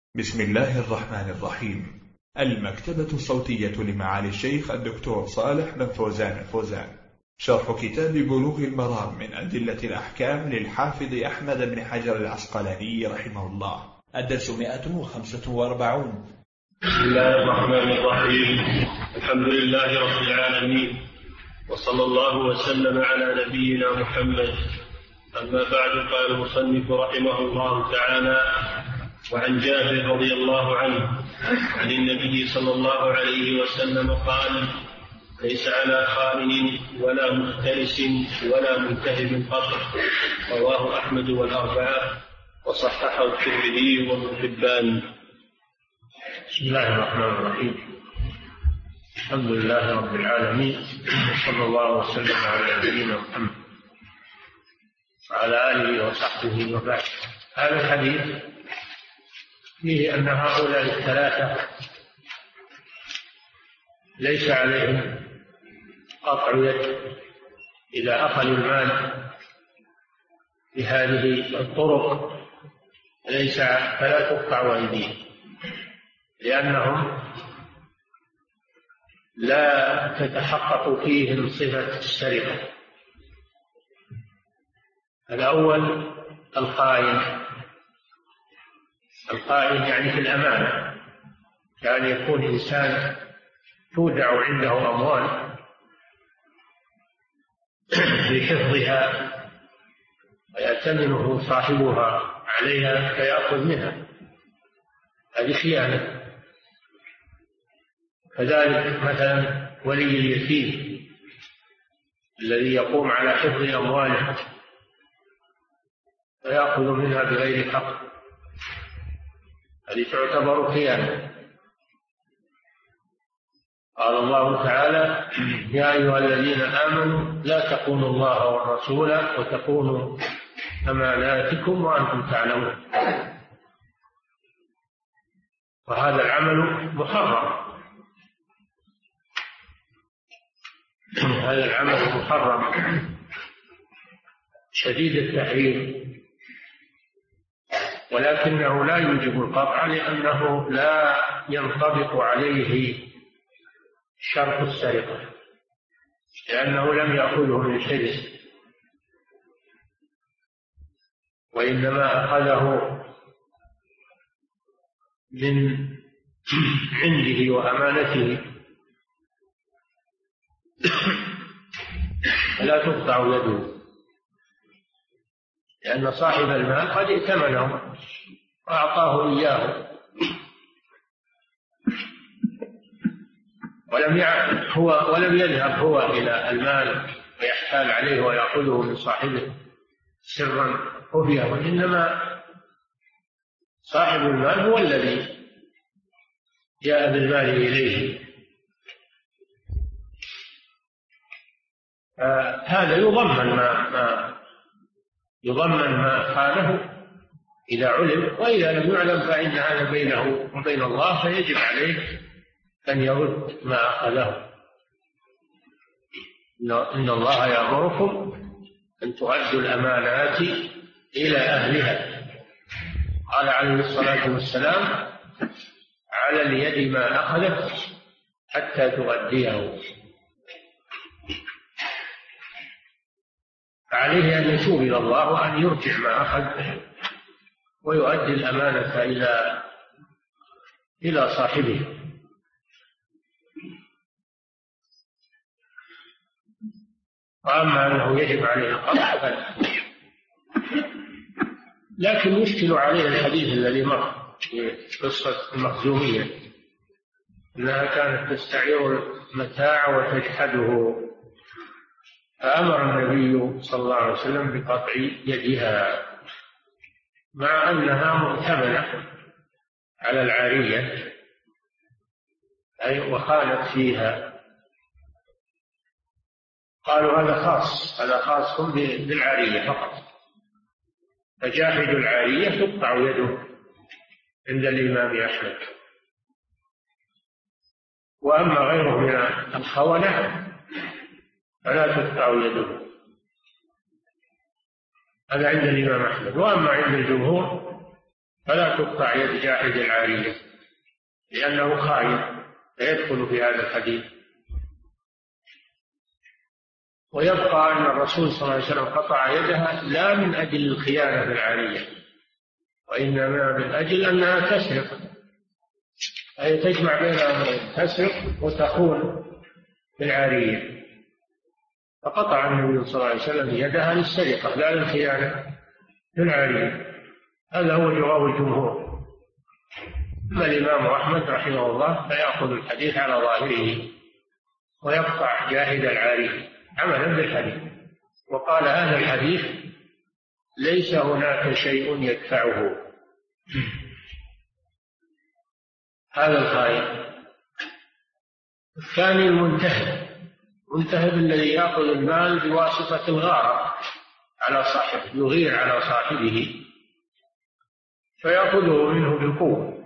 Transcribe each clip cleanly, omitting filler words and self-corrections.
بسم الله الرحمن الرحيم. المكتبة الصوتية لمعالي الشيخ الدكتور صالح بن فوزان الفوزان، شرح كتاب بلوغ المرام من أدلة الأحكام للحافظ أحمد بن حجر العسقلاني رحمه الله. الدرس 145. بسم الله الرحمن الرحيم. الحمد لله رب العالمين، وصلى الله وسلم على نبينا محمد. أما بعد، قال المصنف رحمه الله تعالى: وعن جابر رضي الله عنه عن النبي صلى الله عليه وسلم قال: ليس على خائن ولا مختلس ولا منتهب قطع. رواه أحمد والأربعة، وصححه الترمذي وابن حبان. بسم الله الرحمن الرحيم. الحمد لله رب العالمين، وصلى الله وسلم على نبينا محمد وعلى آله وصحبه وبعد. هذا الحديث فيه أن هؤلاء الثلاثة ليس عليهم قطع يد إذا أخذوا المال بهذه الطرق، فلا تقطع أيديهم، لأنهم لا تتحقق فيهم صفة السرقة. الأول الخائن يعني في الأمانة، كان يكون إنسان تودع عنده أموال لحفظها ويأتمنه صاحبها عليها فيأخذ منها، هذه خيانة. كذلك مثلا ولي اليتيم الذي يقوم على حفظ أمواله فيأخذ منها بغير حق، هذه تعتبر خيانة. قال الله تعالى: يا أيها الذين آمنوا لا تخونوا الله والرسول وتخونوا أماناتكم وأنتم تعلمون. وهذا العمل محرم، هذا العمل محرم شديد التحريم، ولكنه لا يوجب القطع، لأنه لا ينطبق عليه شرط السرقة، لأنه لم يأخذه من حرز، وإنما أخذه من عنده وأمانته، فلا تقطع يده، لأن صاحب المال قد ائتمنه وأعطاه إياه ولم يذهب هو إلى المال ويحتال عليه ويأخذه من صاحبه سرا خفيا، وإنما صاحب المال هو الذي جاء بالمال إليه. هذا يضمن ما خانه إذا علم، وإذا لم يعلم فإن هذا بينه وبين الله، فيجب عليه أن يرد ما أخذه. إن الله يأمركم أن تؤدوا الأمانات إلى أهلها. قال عليه الصلاة والسلام: على اليد ما أخذت حتى تؤديه. عليه أن يتوب إلى الله وأن يرجع ما أخذ ويؤدي الأمانة إلى صاحبه. وأما أنه يجب عليه القطع فلا. لكن يشكل عليه الحديث الذي مر في قصة المخزومية، أنها كانت تستعير المتاع وتجحده، فأمر النبي صلى الله عليه وسلم بقطع يدها، مع أنها مؤتمنة على العارية أي وخانت فيها. قالوا هذا خاص بالعارية فقط، فجاحد العارية تقطع يده عند الإمام أحمد. وأما غيره من الخونة فلا تقطع يده، هذا عند الإمام أحمد. وأما عند الجمهور فلا تقطع يد جاحد العارية لأنه خائن فيدخل في هذا الحديث. ويبقى أن الرسول صلى الله عليه وسلم قطع يدها لا من أجل الخيانة بالعارية، وإنما من أجل أنها تسرق، أي تجمع بين أمرين، تسرق وتخون بالعارية، فقطع النبي صلى الله عليه وسلم يدها للسرقة لا للخيانة بالعارية. هذا هو جواب الجمهور. أما الإمام أحمد رحمه الله فيأخذ الحديث على ظاهره ويقطع جاهد العارية عملا بالحديث، وقال هذا الحديث ليس هناك شيء يدفعه. هذا الخائن. الثاني المنتهب الذي يأخذ المال بواسطة الغارة على صاحبه، يغير على صاحبه فيأخذه منه بالقوة،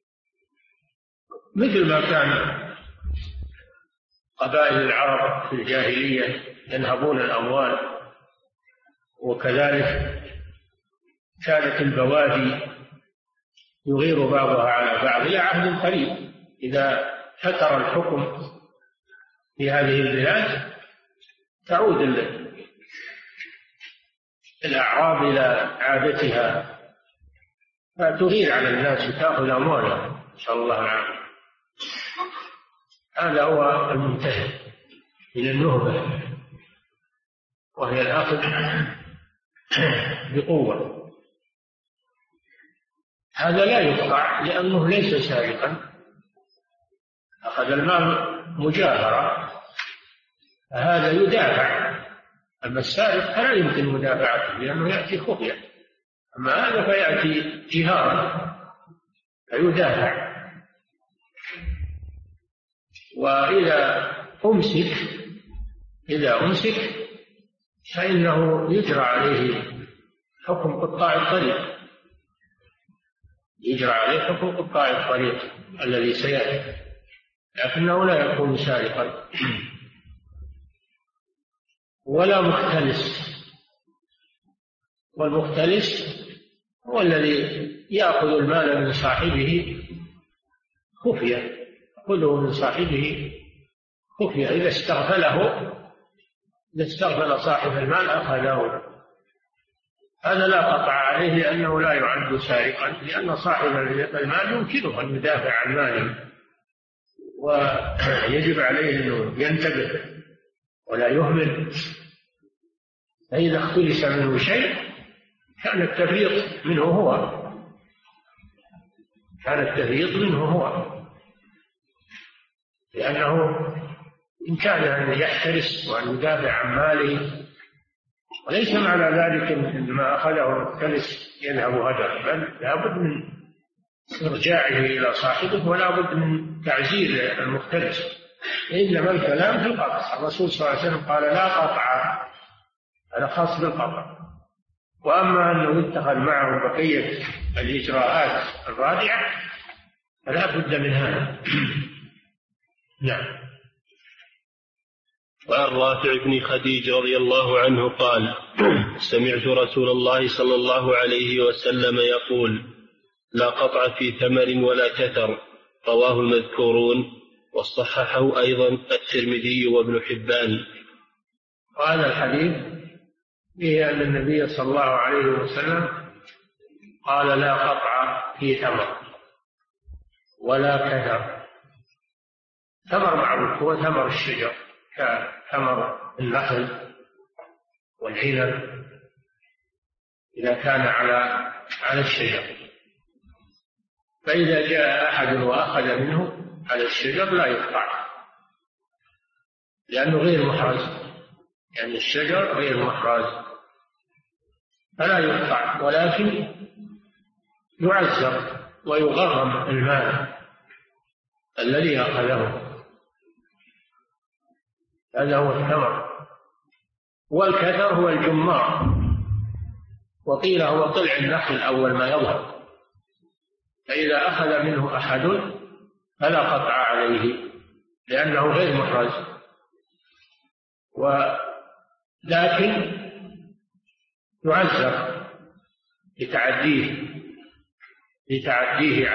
مثل ما كان قبائل العرب في الجاهلية ينهبون الأموال، وكذلك كانت البوادي يغير بعضها على بعض إلى عهد قريب. إذا فتر الحكم في هذه البلاد تعود الأعراب إلى عادتها فتغير على الناس وتأخذ أموالهم، نسأل الله العافية. هذا هو المنتهب من النهبة، وهي الأخذ بقوة. هذا لا يقطع لأنه ليس سارقا، أخذ المال مجاهرة، فهذا يدافع. أما السارق فلا يمكن مدافعته لأنه يأتي خفية، أما هذا فيأتي جهارا فيدافع. وإذا أمسك فإنه يجرى عليه حكم قطاع الطريق، يجرى عليه حكم قطاع الطريق الذي سيأتي، لكنه لا يكون سارقا ولا مختلس. والمختلس هو الذي يأخذ المال من صاحبه خفية، يأخذه من صاحبه خفية. إذا استغفل صاحب المال أخذه. هذا لا قطع عليه لأنه لا يعد سارقا، لأن صاحب المال يمكنه أن يدافع عن ماله، ويجب عليه أنه ينتبه ولا يهمل. فإذا اختلس منه شيء كان التفريط منه هو، لأنه إن كان أن يحترس وأن يدافع عن ماله، وليس معنى ذلك أن ما أخذه المختلس يذهب هدر، بل لابد من إرجاعه إلى صاحبه ولا بد من تعزير المختلس. إنما الكلام في القطع. الرسول صلى الله عليه وسلم قال لا قطع، هذا خاص بالقطع. وأما أنه يتخذ معه بقية الإجراءات الرادعة فلا بد من هذا. نعم. وعن رافع بن خديج رضي الله عنه قال سمعت رسول الله صلى الله عليه وسلم يقول لا قطع في ثمر ولا كثر، رواه المذكورون، وصححه أيضا الترمذي وابن حبان. وهذا الحديث فيه أن النبي صلى الله عليه وسلم قال لا قطع في ثمر ولا كثر. ثمر معروف هو ثمر الشجر كثمر النخل والعنب إذا كان على الشجر، فإذا جاء أحد وأخذ منه على الشجر لا يقطع لأنه غير محرز، يعني الشجر غير محرز فلا يقطع، ولكن يعزر ويغرم المال الذي أخذه. هذا هو الثمر. والكثر هو الجمار، وقيل هو طلع النخل أول ما يظهر، فإذا أخذ منه أحد فلا قطع عليه لأنه غير محرز، ولكن يعزر لتعديه لتعديه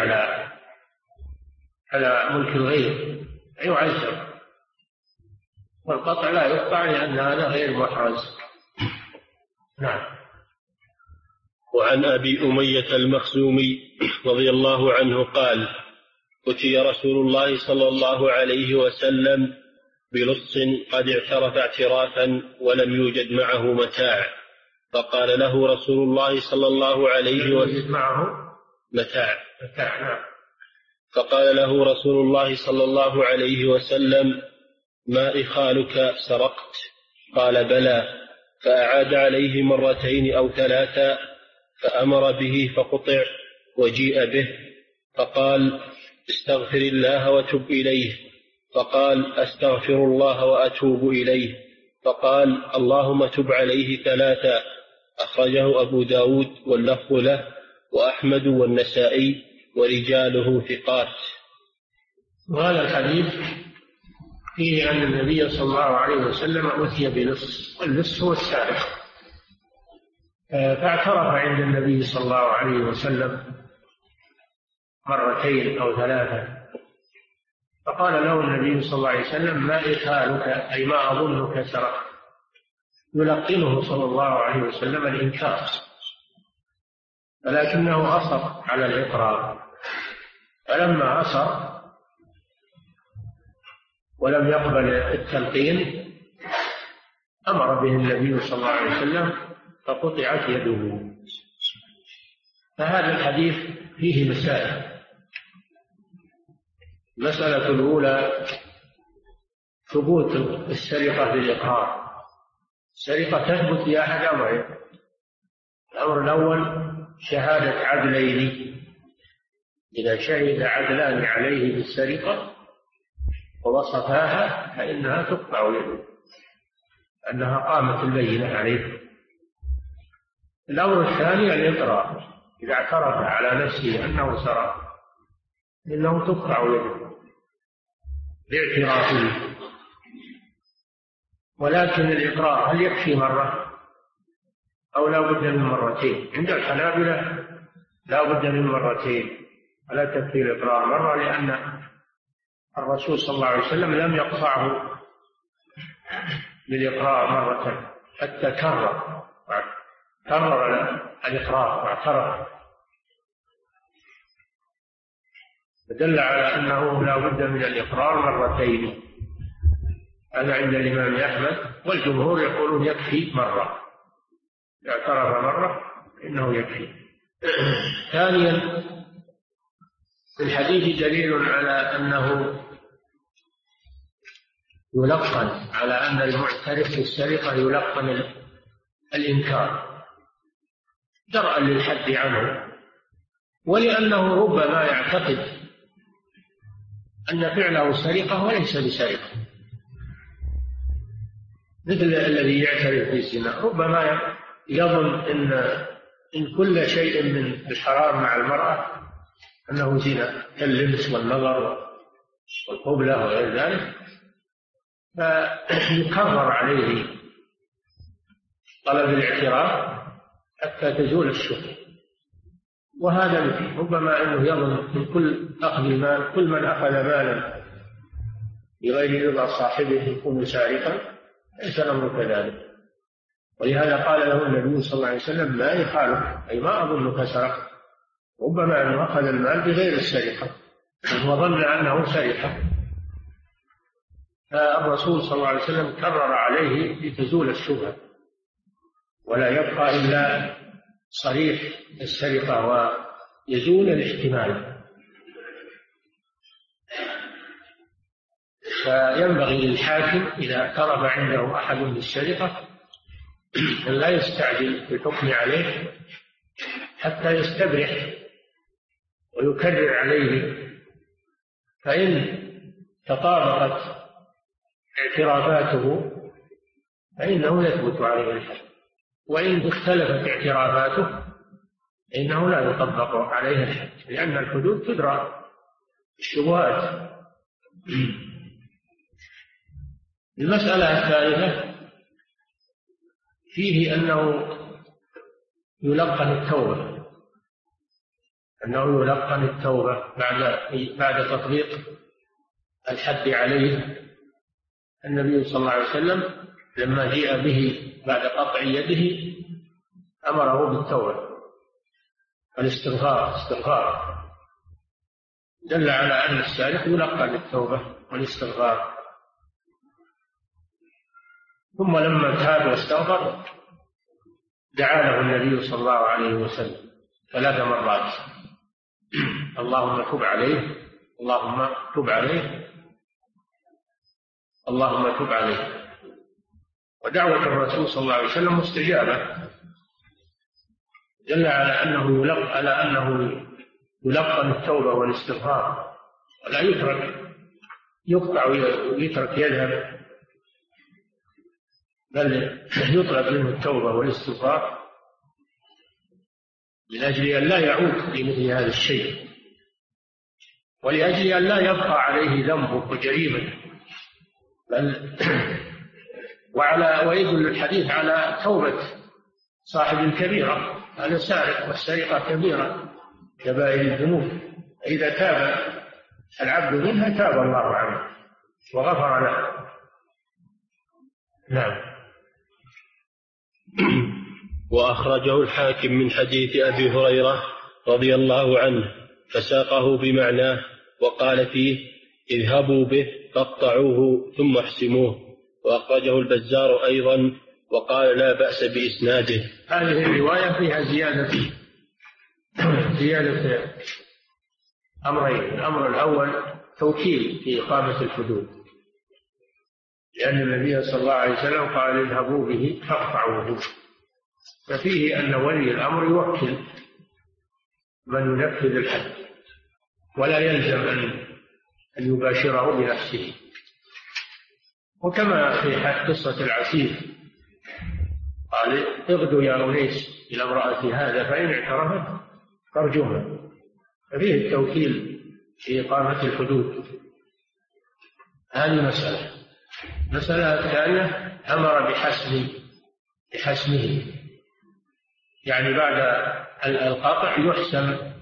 على ملك الغير يعذب. والقطع لا يقطع لأن هذا غير محرز. نعم. وعن أبي أمية المخزومي رضي الله عنه قال: أتي رسول الله صلى الله عليه وسلم بلص قد اعترف اعترافا ولم يوجد معه متاع، فقال له رسول الله صلى الله عليه وسلم معه متاع. نعم. فقال له رسول الله صلى الله عليه وسلم: ما إخالك سرقت؟ قال: بلى. فأعاد عليه مرتين أو ثلاثا، فأمر به فقطع وجيء به، فقال: استغفر الله وتب إليه. فقال: أستغفر الله وأتوب إليه. فقال: اللهم تب عليه ثلاثا. أخرجه أبو داود واللفظ له وأحمد والنسائي ورجاله ثقات. وهذا الحديث فيه أن النبي صلى الله عليه وسلم أتي بلص، واللص هو السارق، فاعترف عند النبي صلى الله عليه وسلم مرتين أو ثلاثة، فقال له النبي صلى الله عليه وسلم: ما إخالك؟ أي ما أظنك سرقت، يلقنه صلى الله عليه وسلم الإنكار، ولكنه أصر على الإقرار. فلما أصر ولم يقبل التلقين أمر به النبي صلى الله عليه وسلم فقطعت يده. فهذا الحديث فيه مسائل. المسألة الأولى ثبوت السرقة بالإقرار. السرقة تثبت بأحد أمرين: الأمر الأول شهادة عدلين، إذا شهد عدلان عليه بالسرقة ووصفاها فإنها تقطع يده، أنها قامت البينة عليه. الأمر الثاني الإقرار، إذا اعترف على نفسه أنه سرق إنه تقطع يده باعترافه. ولكن الإقرار هل يكفي مرة أو لا بد من مرتين؟ عند الحنابلة لا بد من مرتين، ولا تكفي الإقرار مرة، لأن الرسول صلى الله عليه وسلم لم يقطعه بالإقرار مرة، حتى كرر الإقرار واعترف، فدل على أنه لا بد من الإقرار مرتين. هذا عند الإمام أحمد، والجمهور يقولون يكفي مرة، إذا اعترف مرة إنه يكفي. ثانيا في الحديث دليل على أنه يلقن، على أن المعترف بالسرقة يلقن الإنكار درءا للحد عنه، ولأنه ربما يعتقد أن فعله سرقة وليس بسرقة، مثل الذي يعترف بالزنا، ربما يظن إن كل شيء من الحرام مع المرأة أنه زنا، كاللمس والنظر والقبلة وغير ذلك، فيكرر عليه طلب الاعتراف حتى تزول الشبهة. وهذا ربما أنه يظن من كل أخذ المال، كل من أخذ مالا بغير رضا صاحبه يكون سارقا، ليس الأمر كذلك. ولهذا قال له النبي صلى الله عليه وسلم: ما يخالك؟ أي ما أظنك سرقت. ربما أنه أخذ المال بغير السرقة وظن أنه سرقة، فالرسول صلى الله عليه وسلم كرر عليه لتزول الشبهة، ولا يبقى إلا صريح السرقة ويزول الاحتمال. فينبغي للحاكم إذا اعترف عنده أحد بالسرقة أن لا يستعجل بالحكم عليه حتى يستبرح ويكرر عليه، فإن تطابقت اعترافاته فإنه يثبت عليه الحد، وإن اختلفت اعترافاته فإنه لا يطبق عليه الحد، لأن الحدود تدرى الشبهات. المسألة الثالثة فيه أنه يلقن التوبة، أنه يلقن التوبة بعد تطبيق الحد عليه. النبي صلى الله عليه وسلم لما جاء به بعد قطع يده أمره بالتوبة والاستغفار، دل على أن السارق يلقن التوبة والاستغفار. ثم لما تاب واستغفر دعا له النبي صلى الله عليه وسلم 3 مرات: اللهم تب عليه، اللهم تب عليه، اللهم تب عليه. ودعوة الرسول صلى الله عليه وسلم مستجابة، دل على أنه يلقن التوبة والاستغفار، ولا يقطع ويترك يذهب، بل يطلب منه التوبة والاستغفار من أجل أن لا يعود لمثل هذا الشيء، ولأجل أن لا يبقى عليه ذنبه وجريمته، بل ويدل الحديث على توبة صاحب الكبيرة. هذا سارق، والسرقة كبيرة كبائر الذنوب، إذا تاب العبد منها تاب الله عنه وغفر له. نعم. وأخرجه الحاكم من حديث أبي هريرة رضي الله عنه فساقه بمعناه، وقال فيه: اذهبوا به فاقطعوه ثم احسموه. وأخرجه البزار أيضا وقال لا بأس بإسناده. هذه الرواية فيها زيادة أمرين: الأمر الأول توكيل في إقامة الحدود، لأن النبي صلى الله عليه وسلم قال اذهبوا به فاقطعوه، ففيه أن ولي الأمر يوكل من ينفذ الحد ولا يلزم أن يباشره بنفسه. وكما في قصة العسير قال: اغدوا يا أنيس إلى امرأة هذا فإن اعترفت فارجمها. ففيه التوكيل في إقامة الحدود. هذه مسألة الثانية: أمر بحسمه، يعني بعد القطع يحسم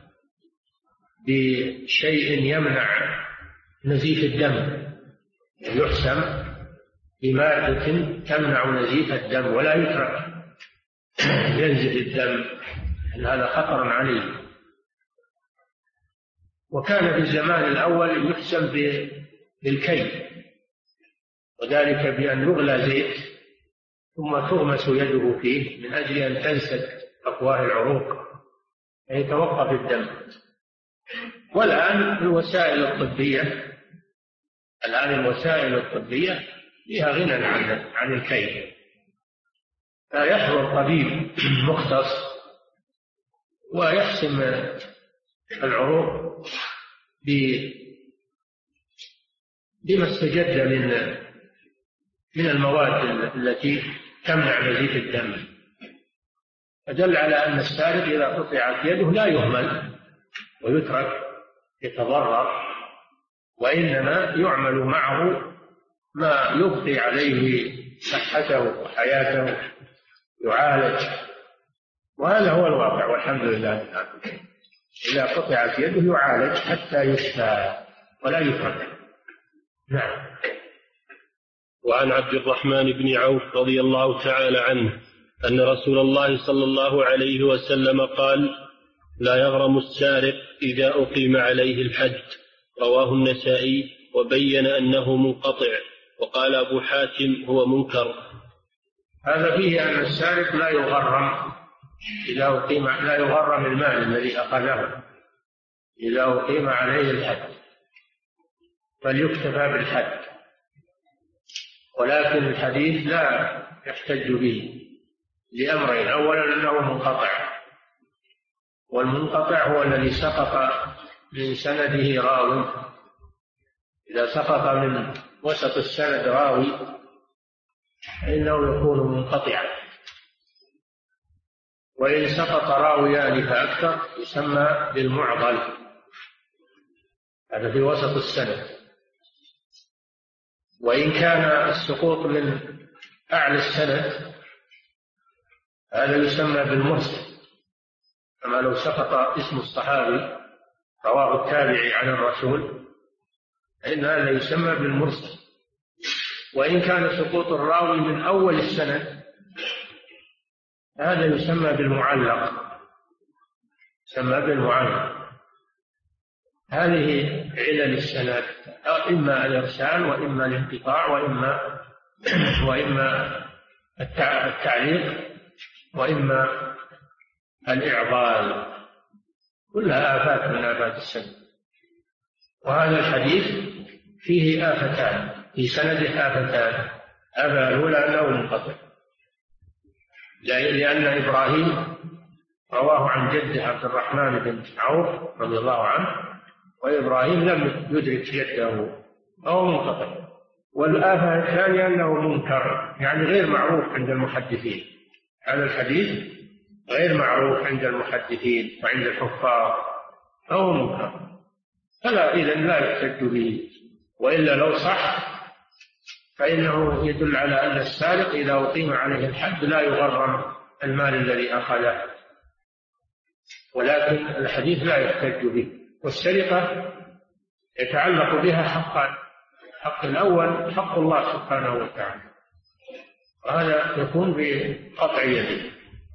بشيء يمنع نزيف الدم، يحسم بمادة تمنع نزيف الدم ولا يترك ينزف الدم، أن هذا خطر عليه. وكان في الزمان الأول يحسم بالكي، وذلك بأن يغلى زيت ثم تغمس يده فيه من أجل أن تنسد أفواه العروق فيتوقف الدم. والآن الوسائل الطبية فيها غنى عن الكي، فيحضر طبيب مختص ويحسم العروق بما استجد من المواد التي تمنع نزيف الدم. فدل على أن السارق إذا قطعت يده لا يهمل ويترك يتضرر، وإنما يعمل معه ما يبقي عليه صحته وحياته، يعالج. وهذا هو الواقع والحمد لله. إذا قطعت يده يعالج حتى يشفى ولا يترك. نعم. وعن عبد الرحمن بن عوف رضي الله تعالى عنه أن رسول الله صلى الله عليه وسلم قال: لا يغرم السارق إذا أقيم عليه الحد. رواه النسائي وبين أنه منقطع، وقال أبو حاتم هو منكر. هذا فيه أن السارق لا يغرم إذا أقيم، لا يغرم المال الذي أخذه إذا أقيم عليه الحد، فليكتفى بالحد. ولكن الحديث لا يحتج به لأمرين: أولا أنه منقطع، والمنقطع هو الذي سقط من سنده راوي. إذا سقط من وسط السند راوي فإنه يكون منقطعا، وإن سقط راويان فأكثر يسمى بالمعضل، هذا في وسط السند. وإن كان السقوط من أعلى السند هذا يسمى بالمرسل، كما لو سقط اسم الصحابي رواه التابعي عن الرسول فإن هذا يسمى بالمرسل. وإن كان سقوط الراوي من أول السند هذا يسمى بالمعلق، يسمى بالمعلق. هذه علل السند، إما الإرسال وإما الانقطاع وإما التعليق وإما الإعضال، كلها آفات من آفات السند. وهذا الحديث فيه آفتان، في سنده آفتان. الآفة الأولى أنه منقطع، لأن إبراهيم رواه عن جده عبد الرحمن بن عوف رضي الله عنه، وإبراهيم لم يدرك جده فهو منقطع. والآفة الثانية أنه منكر، يعني غير معروف عند المحدثين. هذا الحديث غير معروف عند المحدثين وعند الحفاظ فهو منكر، فلا إذن لا يحتج به. وإلا لو صح فإنه يدل على أن السارق إذا أقيم عليه الحد لا يغرم المال الذي أخذه، ولكن الحديث لا يحتج به. والسرقة يتعلق بها حقان: الحق الأول حق الله سبحانه وتعالى، وهذا يكون بقطع يده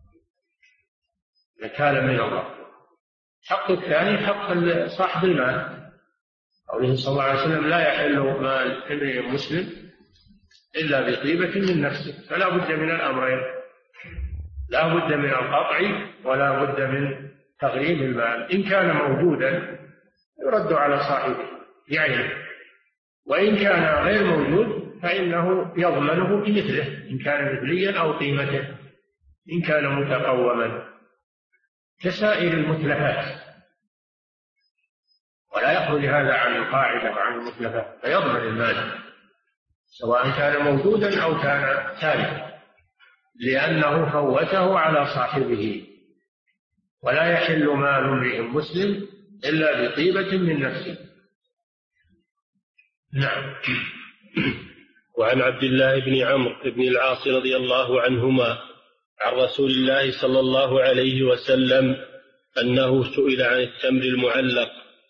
نكالا من الله. الحق الثاني حق صاحب المال، قوله صلى الله عليه وسلم: لا يحل مال امرئ مسلم إلا بطيبة من نفسه. فلا بد من الأمرين، لا بد من القطع ولا بد من تغريم المال. إن كان موجودا يرد على صاحبه بعينه، وإن كان غير موجود فإنه يضمنه بمثله، إن كان مثليا أو قيمته، إن كان متقوما كسائر المتلفات. ولا يخرج هذا عن القاعدة وعن المتلفات، فيضمن المال سواء كان موجودا أو كان تالفا، لأنه فوته على صاحبه. ولا يحل مال امرئ مسلم إلا بطيبة من نفسه. نعم. وعن عبد الله بن عمرو بن العاص رضي الله عنهما عن رسول الله صلى الله عليه وسلم أنه سئل عن التمر المعلق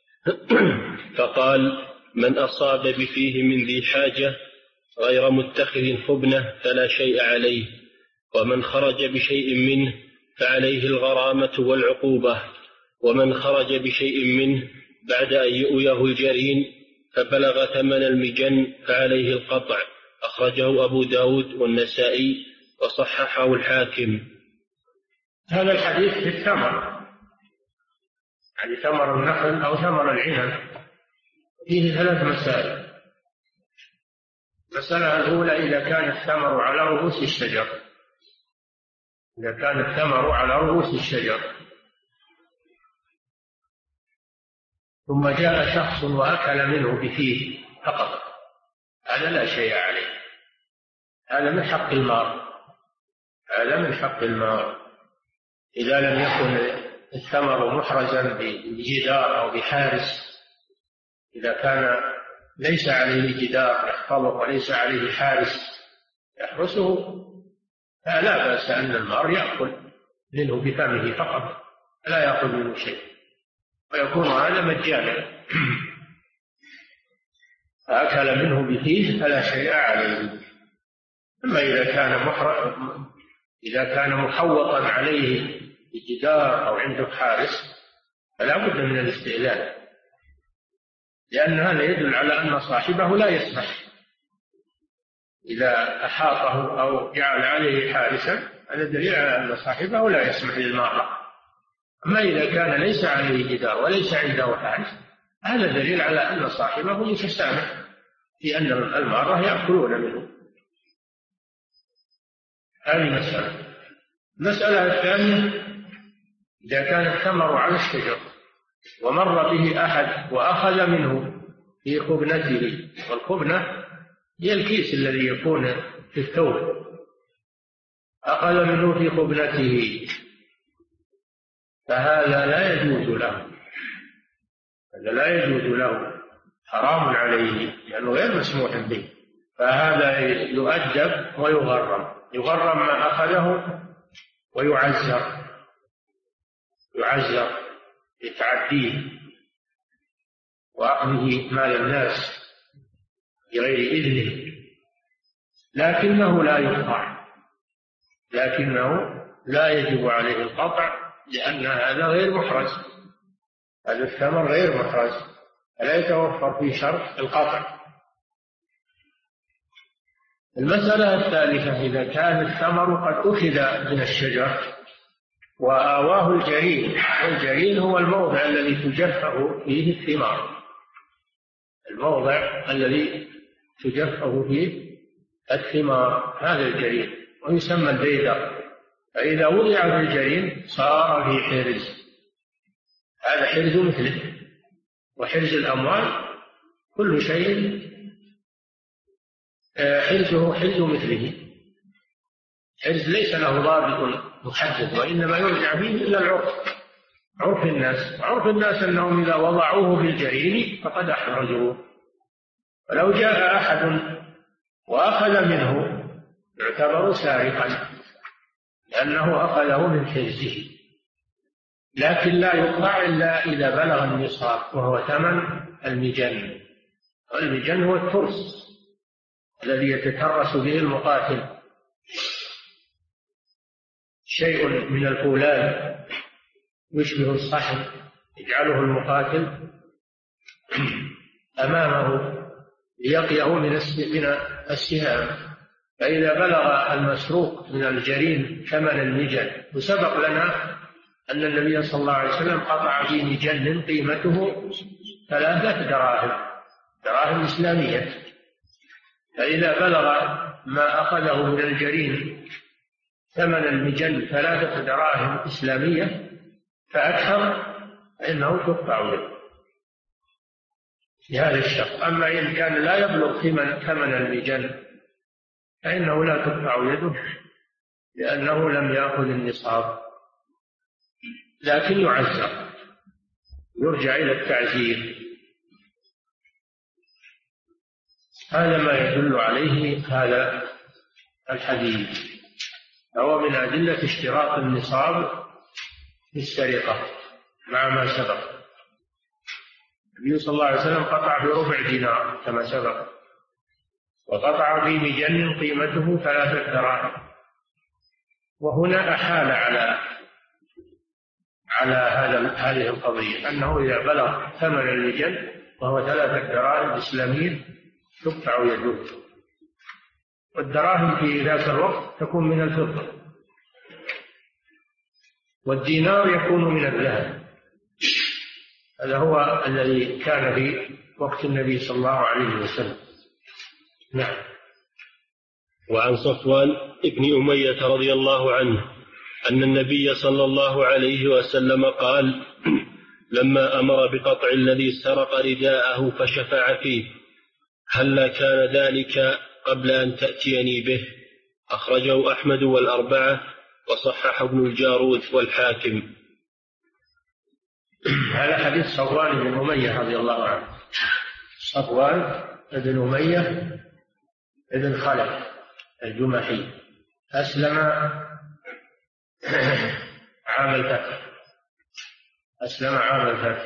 فقال: من أصاب بفيه من ذي حاجة غير متخذ خبنة فلا شيء عليه، ومن خرج بشيء منه فعليه الغرامة والعقوبة، ومن خرج بشيء منه بعد أن يؤويه الجرين فبلغ ثمن المجن فعليه القطع. أخرجه أبو داود والنسائي وصححه الحاكم. هذا الحديث في الثمر، يعني ثمر النخل أو ثمر العنب، فيه 3 مسائل. المسألة الأولى: إذا كان الثمر على رؤوس الشجر، إذا كان الثمر على رؤوس الشجر ثم جاء شخص وأكل منه بفيه فقط، هذا لا شيء عليه، هذا من حق المار، هذا من حق المار. إذا لم يكن الثمر محرزا بجدار أو بحارس، إذا كان ليس عليه جدار يحفظه وليس عليه حارس يحرسه فلا بأس أن المار يأكل منه بفمه فقط، لا يأخذ منه شيء، ويكون هذا مجانا. فأكل منه بفيه فلا شيء عليه. أما إذا كان محوطا عليه بجدار أو عنده حارس فلا بد من الاستئذان، لأن هذا يدل على أن صاحبه لا يسمح. إذا أحاطه أو جعل عليه حارسا هذا دليل على أن صاحبه لا يسمح للمارة. أما إذا كان ليس عليه جدار وليس عنده حارس هذا دليل على أن صاحبه متسامح في أن المارة يأكلون منه. هذه مسألة. المسألة الثانية: إذا كان الثمر على الشجر ومر به أحد وأخذ منه في خبنته، والخبنة هي الكيس الذي يكون في الثوب، أخذ منه في خبنته فهذا لا يجوز له، هذا لا يجوز له، حرام عليه لأنه غير مسموح به. فهذا يؤدب ويغرم، يغرم ما أخذه ويعزر، يعزر لتعديه وأخذه مال الناس بغير إذنه، لكنه لا يجب عليه القطع، لأن هذا غير محرز، هذا الثمر غير محرز، فلا يتوفر فيه شرط القطع. المسألة الثالثة: إذا كان الثمر قد أخذ من الشجر وآواه الجرين، والجرين هو الموضع الذي تجفف فيه الثمار، الموضع الذي تجفف فيه الثمار هذا الجرين، ويسمى البيدر. فإذا وضع في الجرين صار في حرز، هذا حرز مثله. وحرز الأموال كل شيء حرزه حرز مثله، حرز ليس له ضابط محدد، وإنما يرجع فيه إلا عرف الناس أنهم إذا وضعوه في الجرين فقد أحرزوه. ولو جاء أحد وأخذ منه يعتبر سارقا، لأنه أخذه من حرزه، لكن لا يقطع إلا إذا بلغ النصاب، وهو ثمن المجن. والمجن هو الترس الذي يتترس به المقاتل، شيء من الفولاذ يشبه الصحن يجعله المقاتل أمامه ليقيه من السهام. فإذا بلغ المسروق من الجرين ثمن المجن، وسبق لنا أن النبي صلى الله عليه وسلم قطع في مجن قيمته 3 دراهم إسلامية، فإذا بلغ ما أخذه من الجرين ثمن المجن 3 دراهم إسلامية فأكثر، فإنه تقطع يده في هذا الشخص. أما إن كان لا يبلغ ثمن المجن فإنه لا تقطع يده، لأنه لم يأخذ النصاب، لكن يعزر، يرجع إلى التعزير. هذا ما يدل عليه هذا الحديث، هو من أدلة اشتراط النصاب في السرقة مع ما سبق. النبي صلى الله عليه وسلم قطع في ربع دينار كما سبق، وقطع في مجن قيمته 3 دراهم، وهنا أحال على هذه القضية، أنه إذا بلغ ثمن المجن وهو 3 دراهم إسلامية تقطع يده. والدراهم في ذاك الوقت تكون من الفضة، والدينار يكون من الذهب. هذا هو الذي كان في وقت النبي صلى الله عليه وسلم. نعم. وعن صفوان ابن أمية رضي الله عنه أن النبي صلى الله عليه وسلم قال: لما أمر بقطع الذي سرق رداءه فشفع فيه، هل كان ذلك قبل أن تأتيني به؟ أخرجه أحمد والأربعة، وصحح ابن الجارود والحاكم. هذا حديث صفوان بن أمية رضي الله عنه. صفوان بن أمية بن خلف الجمحي أسلم عام الفتح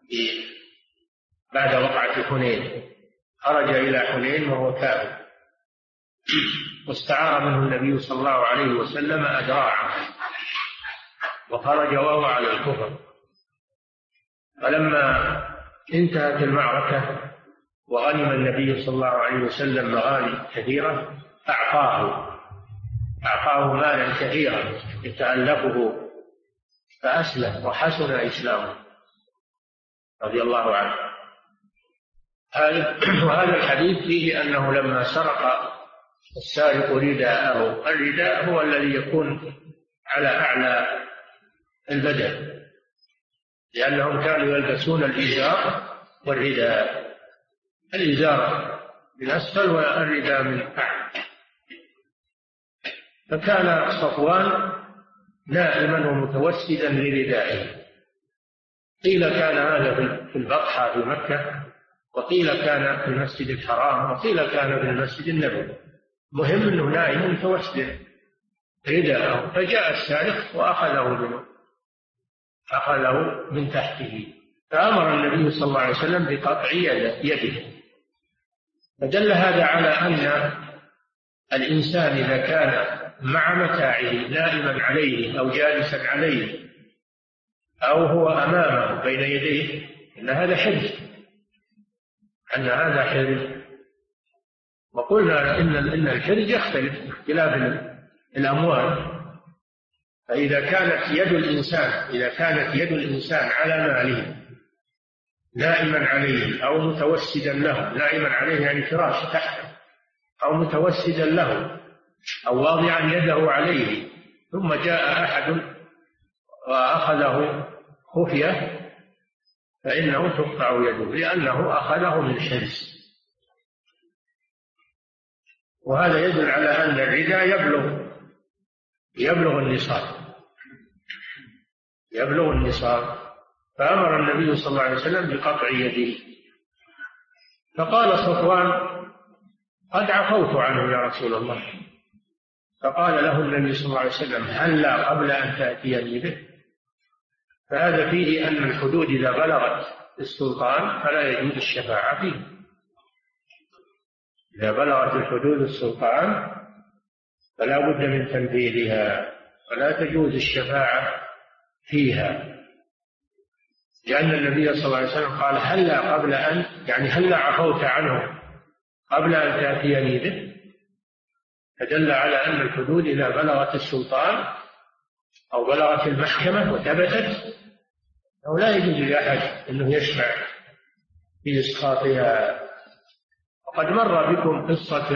بعد وقعة حنين، خرج إلى حنين وهو كافر، واستعار منه النبي صلى الله عليه وسلم أدراعه، وخرج وهو على الكفر. فلما انتهت المعركة وغنم النبي صلى الله عليه وسلم مغانم كثيرة أعطاه مالا كثيرا يتألفه، فأسلم وحسن إسلامه رضي الله عنه. وهذا الحديث فيه أنه لما سرق السارق رداءه، الرداء هو الذي يكون على أعلى البدن، لأنهم كانوا يلبسون الإزار والرداء، الإزار من أسفل والرداء من أعلى. فكان صفوان نائما ومتوسدا لردائه، قيل كان هذا في البطحة في مكة، وقيل كان في المسجد الحرام، وقيل كان في المسجد النبوي. مهم أنه نائم متوسد رداءه، فجاء السارق وأخذه من تحته فأمر النبي صلى الله عليه وسلم بقطع يده. فدل هذا على أن الإنسان إذا كان مع متاعه نائما عليه أو جالسا عليه أو هو أمامه بين يديه أن هذا حرز، أن هذا حرز. وقلنا إن الحرز يختلف باختلاف الأموال. فإذا كانت يد الإنسان على ماله نائما عليه أو متوسدا له، نائما عليه يعني فراش تحته، أو متوسدا له أو واضعا يده عليه، ثم جاء أحد وأخذه خفية، فإنه تقطع يده لأنه أخذه من حرز. وهذا يدل على أن الرداء يبلغ النصاب. فأمر النبي صلى الله عليه وسلم بقطع يده. فقال صفوان: قد عفوت عنه يا رسول الله. فقال له النبي صلى الله عليه وسلم: هلا قبل أن تأتيني به. فهذا فيه أن الحدود إذا بلغت السلطان فلا يجوز الشفاعة فيه. إذا بلغت الحدود السلطان فلا بد من تنفيذها، ولا تجوز الشفاعة فيها، لأن النبي صلى الله عليه وسلم قال: هلا قبل أن، يعني هلا عفوت عنه قبل أن تأتيني به. فدل على أن الحدود إذا بلغت السلطان أو بلغت المحكمة وثبتت أو لا يجوز لأحد أنه يشفع في إسقاطها. وقد مر بكم قصة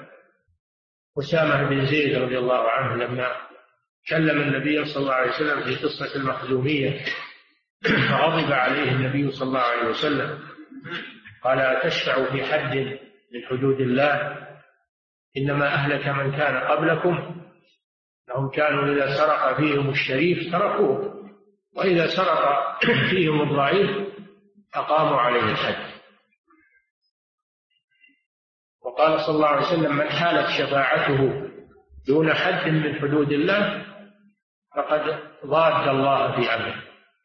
أسامة بن زيد رضي الله عنه لما كلم النبي صلى الله عليه وسلم في قصة المخزومية، فغضب عليه النبي صلى الله عليه وسلم، قال: أتشفع في حد من حدود الله؟ إنما أهلك من كان قبلكم أنهم كانوا إذا سرق فيهم الشريف تركوه، وإذا سرق فيهم الضعيف أقاموا عليه الحد. وقال صلى الله عليه وسلم: من حالت شفاعته دون حد من حدود الله فقد ضاد الله في أمره.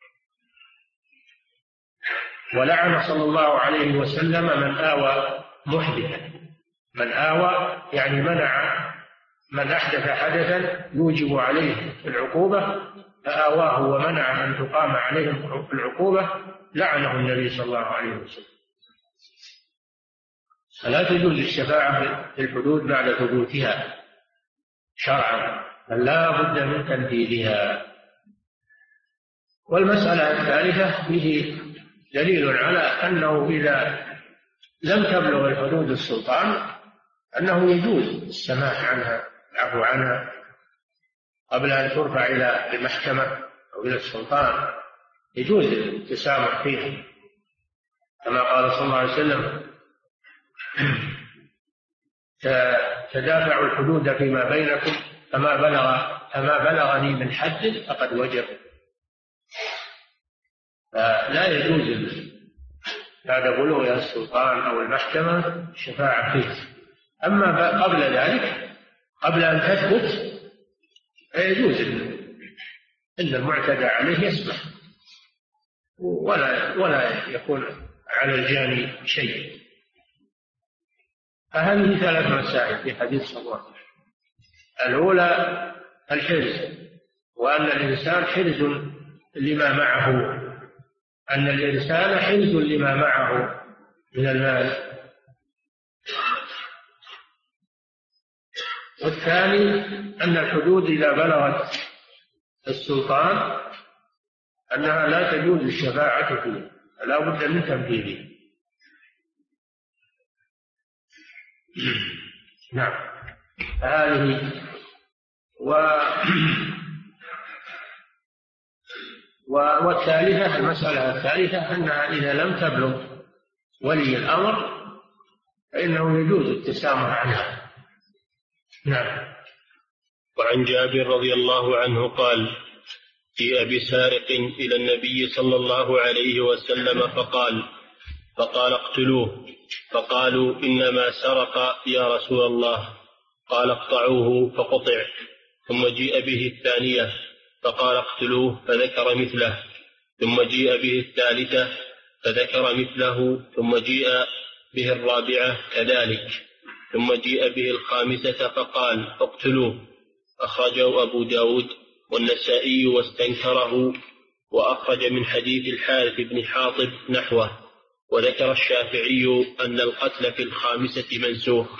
ولعن صلى الله عليه وسلم من آوى محدثا. من آوى يعني منع من أحدث حدثا يوجب عليه العقوبة، فآواه ومنع أن تقام عليه العقوبة، لعنه النبي صلى الله عليه وسلم. فلا تجوز الشفاعة في الحدود بعد ثبوتها شرعا، بل لا بد من تنفيذها. والمسألة الثالثة به دليل على أنه إذا لم تبلغ الحدود السلطان أنه يجوز السماح عنها، العفو عنها قبل أن ترفع إلى المحكمة أو إلى السلطان، يجوز التسامح فيها، كما قال صلى الله عليه وسلم: تدافعوا الحدود فيما بينكم فما بلغني من حد فقد وجب. فلا يجوز بعد بلوغ السلطان أو المحكمة الشفاعة فيه. أما قبل ذلك، قبل أن تثبت، فيجوز إن المعتدى عليه يسمح ولا يكون على الجاني شيء. فهذه 3 مسائل في حديث صفوان. الأولى الحرز، وأن الإنسان حرز لما معه، أن الإنسان حرز لما معه من المال. والثاني أن الحدود إذا بلغت السلطان أنها لا تجوز الشفاعة فيه، لا بد من تنفيذه. نعم. هذه والثالثة، المسألة الثالثة أنها إذا لم تبلغ ولي الأمر فإنه يجوز التسامح عنها. نعم. وعن جابر رضي الله عنه قال: جيء بسارق إلى النبي صلى الله عليه وسلم فقال اقتلوه، فقالوا: إنما سرق يا رسول الله. قال: اقطعوه، فقطع. ثم جيء به الثانية فقال: اقتلوه، فذكر مثله. ثم جيء به الثالثة فذكر مثله، ثم جيء به الرابعة كذلك، ثم جيء به الخامسة فقال اقتلوه. أخرجه أبو داود والنسائي واستنكره، وأخرج من حديث الحارث بن حاطب نحوه، وذكر الشافعي أن القتل في الخامسة منسوخ.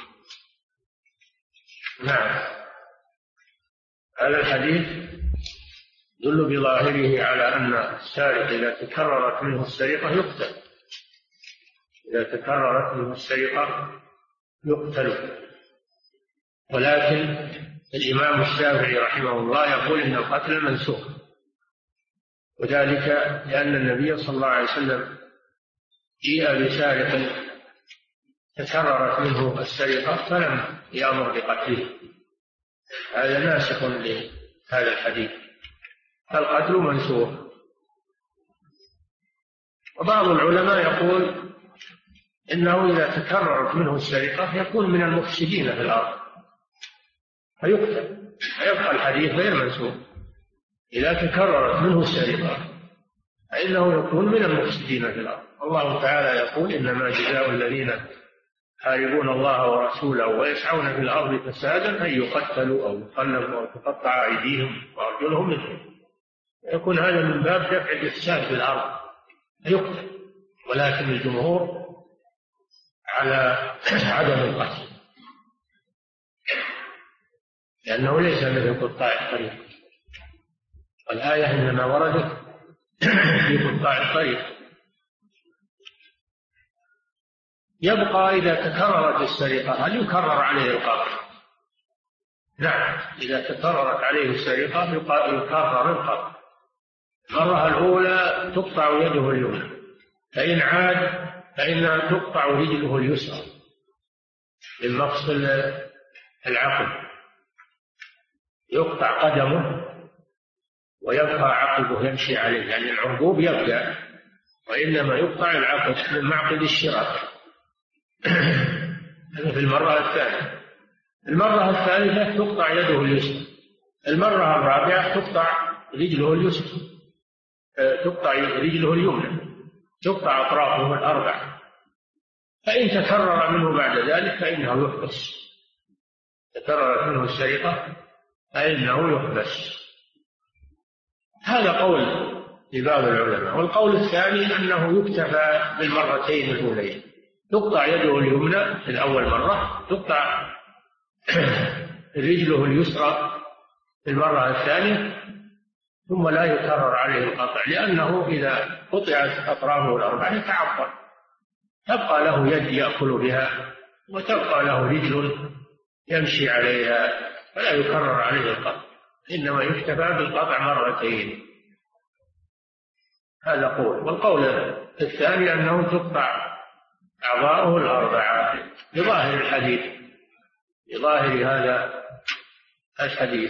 نعم، هذا الحديث يدل بظاهره على أن السارق إذا تكررت منه السرقة يقتل، إذا تكررت منه السرقة يقتل. ولكن الإمام الشافعي رحمه الله يقول إن القتل منسوخ، وذلك لأن النبي صلى الله عليه وسلم جيء بسارق تكررت منه السرقة فلم يأمر بقتله، هذا ناسخ لهذا الحديث، فالقتل منسوخ. وبعض العلماء يقول إنه إذا تكررت منه السرقة يكون من المفسدين في الأرض فيقتل، فيبقى الحديث غير منسوخ. إذا تكررت منه السرقة فإنه يكون من المفسدين في الأرض. الله تعالى يقول إنما جزاء الذين يحاربون الله ورسوله ويسعون في الأرض فسادا أن يقتلوا أو يصلبوا أو تقطع أيديهم وأرجلهم منهم، يكون هذا من باب دفع الإفساد في الأرض فيقتل. ولكن الجمهور على عدم القتل، لأنه ليس مثل قطاع الطريق، والآية إنما وردت في قطاع الطريق. يبقى إذا تكررت السرقة هل يكرر عليه القتل؟ نعم، إذا تكررت عليه السرقة يكرر القتل. المرة الأولى تقطع يده اليمنى، فإن عاد فإنها تقطع رجله اليسرى من مفصل العقب، يقطع قدمه ويبقى عقبه يمشي عليه، يعني العرقوب يبقى، وإنما يقطع العقب من معقد الشراك. هذا في المرة الثانية. المرة الثالثة تقطع يده اليسرى. المرة الرابعة تقطع رجله اليسرى، تقطع رجله اليمنى، تقطع أطرافه الأربعة. فإن تكرر منه بعد ذلك فإنه يحبس، تكررت منه السرقة فإنه يحبس. هذا قول لبعض العلماء. والقول الثاني أنه يكتفى بالمرتين الأولين، تقطع يده اليمنى في الأول مرة، تقطع رجله اليسرى في المرة الثانية، ثم لا يكرر عليه القطع، لأنه إذا قطعت أطرافه الأربعة يتعطل، تبقى له يد يأكل بها وتبقى له رجل يمشي عليها، فلا يكرر عليه القطع، إنما يكتفى بالقطع مرتين. هذا قول. والقول الثاني أنه تقطع أعضاؤه الأربعة بظاهر الحديث، بظاهر هذا الحديث.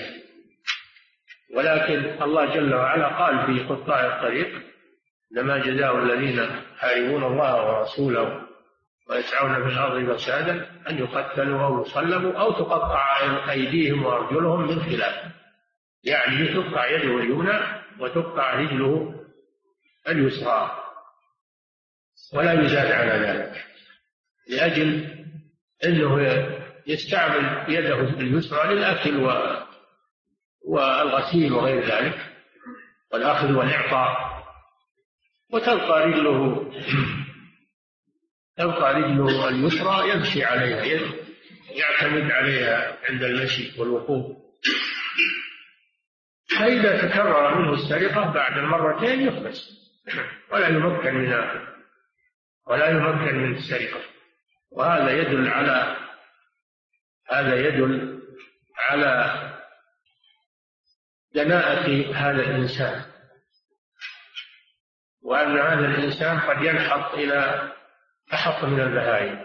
ولكن الله جل وعلا قال في قطاع الطريق إنما جزاء الذين يحاربون الله ورسوله ويسعون في الأرض فسادا أن يقتلوا أو يصلبوا أو تقطع أيديهم وأرجلهم من خلاف، يعني تقطع يده اليمنى وتقطع رجله اليسرى، ولا يزاد على ذلك، لأجل أنه يستعمل يده اليسرى للأكل والغسيل وغير ذلك والأخذ والإعطاء، وتبقى رجله اليسرى يمشي عليها، يعتمد عليها عند المشي والوقوف. فإذا تكرر منه السرقة بعد المرتين يحبس ولا يمكن من السرقة. وهذا يدل على دناءة هذا الإنسان، وأن هذا الإنسان قد ينحط إلى أحط من البهائم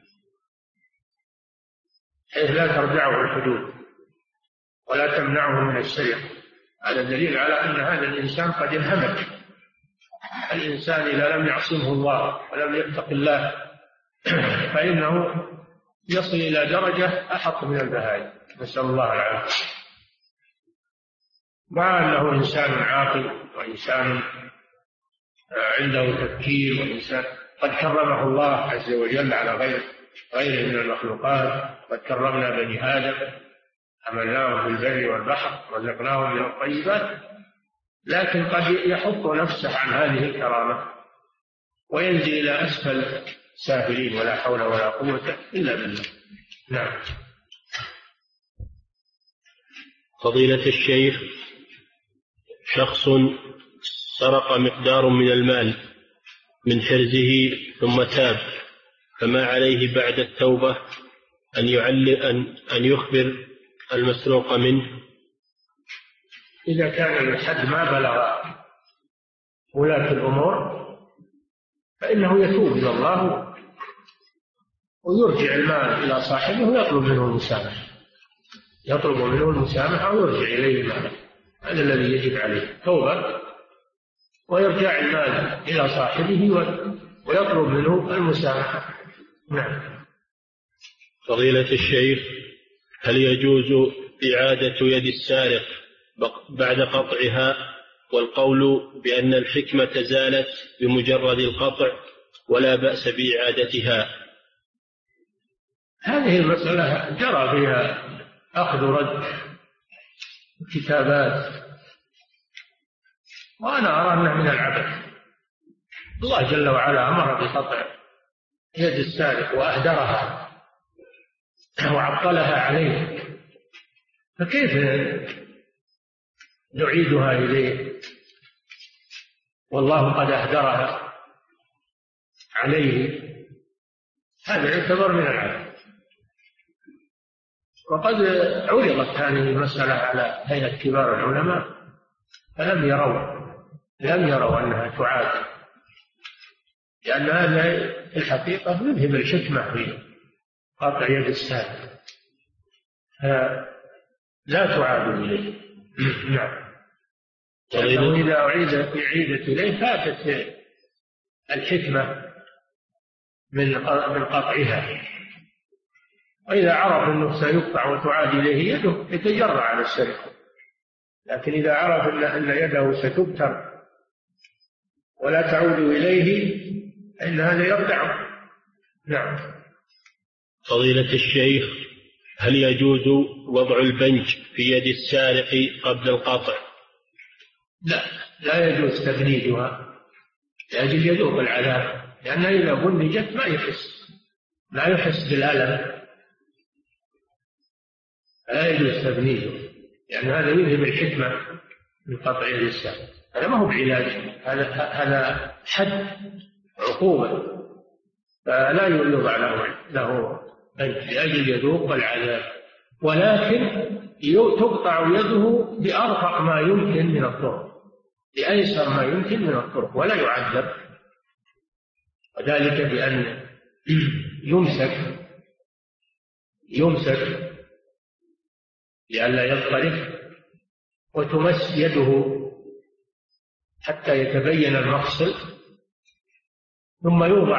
حيث لا ترجعه الحدود ولا تمنعه من السرقة. هذا دليل على أن هذا الإنسان قد انهمك. الإنسان إذا لم يعصمه الله ولم يتق الله فإنه يصل إلى درجة أحط من البهائم، نسأل الله العافية، مع أنه إنسان عاقل وإنسان عنده تفكير، والإنسان قد كرمه الله عز وجل على غيره من المخلوقات. قد كرمنا بني آدم، حملناهم في البر والبحر، رزقناهم من الطيبات، لكن قد يحط نفسه عن هذه الكرامة وينزل إلى أسفل سافلين، ولا حول ولا قوة إلا بالله. نعم. فضيلة الشيخ، شخص سرق مقدار من المال من حرزه ثم تاب، فما عليه بعد التوبة أن يخبر المسروق منه؟ إذا كان الحد ما بلغ ولاة الأمور فإنه يتوب إلى الله ويرجع المال إلى صاحبه ويطلب منه المسامحة ويرجع إليه المال. هذا الذي يجب عليه، توبة ويرجع المال إلى صاحبه ويطلب منه المسامحة. نعم. فضيلة الشيخ، هل يجوز إعادة يد السارق بعد قطعها، والقول بأن الحكمة زالت بمجرد القطع ولا بأس بإعادتها؟ هذه المسألة جرى فيها أخذ رد كتابات، وأنا أرى أنه من العبث. الله جل وعلا أمر بقطع يد السارق وأهدرها وعطلها عليه، فكيف نعيدها إليه والله قد أهدرها عليه؟ هذا يعتبر من العبث. وقد عرضت هذه المسألة على هيئة كبار العلماء فلم يروا أنها تعاد، لأن هذا الحقيقة يذهب الحكمة في قطع يد السارق، لا تعاد إليه. نعم. لأنه إذا أعيدت إليه فاتت الحكمة من قطعها، وإذا عرف أنه سيقطع وتعاد إليه يده يتجرأ على السرقة، لكن إذا عرف أن يده ستبتر ولا تعود إليه فإن هذا يردعه. نعم. فضيلة الشيخ، هل يجوز وضع البنج في يد السارق قبل القطع؟ لا يجوز تبنيجها لأجل يذوق العذاب، لأنه إذا بنجت لا يحس بالألم، لا يجوز تبنيجه، لأن هذا يذهب الحكمة من قطع يد السارق. هذا ما هو بعلاج، هذا حد عقوبة، فلا يوضع له بنج لأجل يذوق العذاب، ولكن تقطع يده بأرفق ما يمكن من الطرق، بأيسر ما يمكن من الطرق، ولا يعذب، وذلك بأن يمسك لئلا يضطرف، وتمس يده حتى يتبين المفصل، ثم يوضع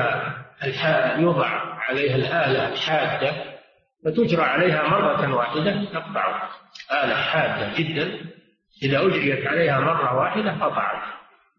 عليها الآلة الحادة فتجرى عليها مرة واحدة تقطع. آلة حادة جدا إذا أجريت عليها مرة واحدة قطعت،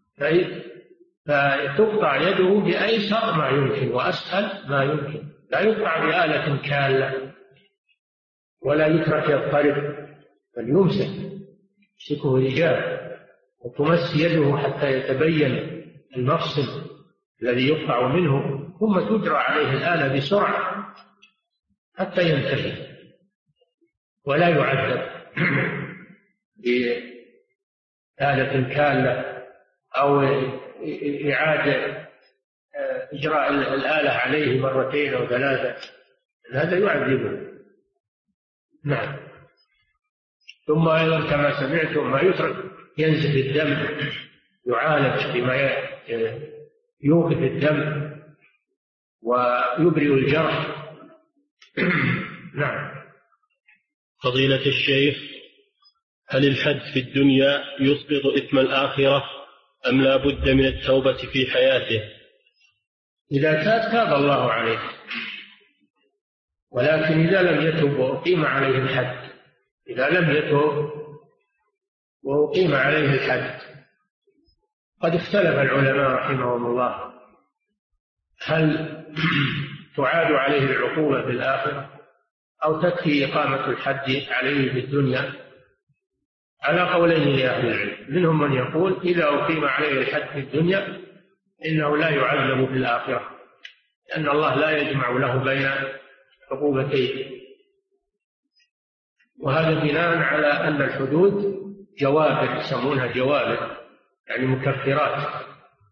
فتقطع يده بأيسر ما يمكن وأسهل ما يمكن، لا يقطع بآلة كالة ولا يترك يضطرب، بل يمسكه رجال وتمس يده حتى يتبين المفصل الذي يقطع منه، ثم تجرى عليه الآلة بسرعة حتى ينتهي ولا يعذب بآلة كالة أو إعادة إجراء الآلة عليه مرتين أو ثلاثة، هذا يعذبه. نعم. ثم أيضا كما سمعتم ما يترك ينزف الدم يعالج بما يوقف الدم ويبرئ الجرح. نعم. فضيلة الشيخ، هل الحد في الدنيا يسقط إثم الآخرة أم لا بد من التوبة في حياته؟ إذا تاب الله عليه، ولكن إذا لم يتب وأقيم عليه الحد، إذا لم يتب وأقيم عليه الحد قد اختلف العلماء رحمهم الله هل تعاد عليه العقوبة في الآخرة أو تكفي إقامة الحد عليه في الدنيا، على قولين لأهل العلم. منهم من يقول إذا أقيم عليه الحد في الدنيا إنه لا يعذب في الآخرة، لأن الله لا يجمع له بين عقوبتين، وهذا بناء على أن الحدود جوابر، يسمونها جوابر يعني مكفرات.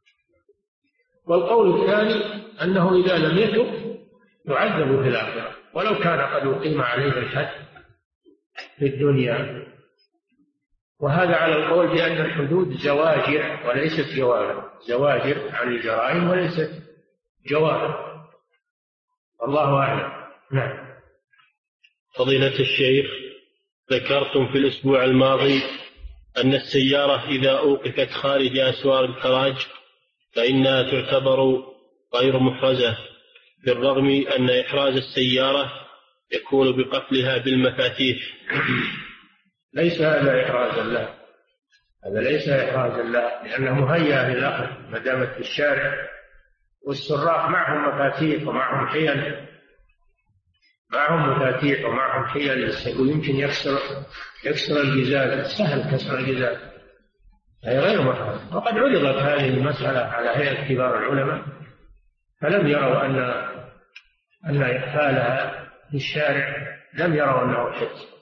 والقول الثاني أنه إذا لم يتب يعذب في الآخرة ولو كان قد أقيم عليه الحد في الدنيا. وهذا على القول بأن الحدود زواجر وليست جوابر، زواجر عن الجرائم وليست جوابر. الله أعلم. نعم. فضيلة الشيخ، ذكرتم في الأسبوع الماضي أن السيارة إذا أوقفت خارج أسوار الكراج فإنها تعتبر غير محرزة، بالرغم أن إحراز السيارة يكون بقفلها بالمفاتيح. ليس هذا إحرازا له، هذا ليس إحرازا له، لأنه مهيأ للأخذ ما دامت في الشارع، والسراق معهم مفاتيح ومعهم حيل، معهم مفاتيح ومعهم حيل، ويمكن يكسر الجزاز، سهل كسر الجزاز، هي غير محرز. وقد عرضت هذه المسألة على هيئة كبار العلماء فلم يروا أن إقفالها في الشارع لم يروا أنه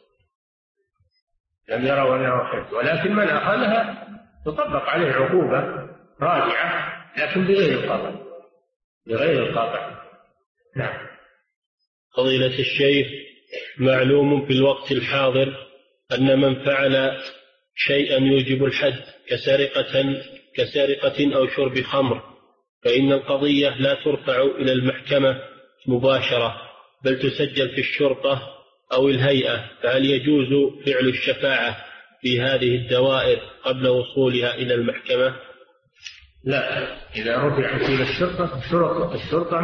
حد، ولكن من أخذها تطبق عليه عقوبة راجعة لكن بغير القاطع. نعم. فضيلة الشيخ، معلوم في الوقت الحاضر أن من فعل شيئا يوجب الحد كسرقة أو شرب خمر فإن القضية لا ترفع إلى المحكمة مباشرة بل تسجل في الشرطة أو الهيئة، فهل يجوز فعل الشفاعة في هذه الدوائر قبل وصولها إلى المحكمة؟ لا، إذا رفعت إلى الشرطة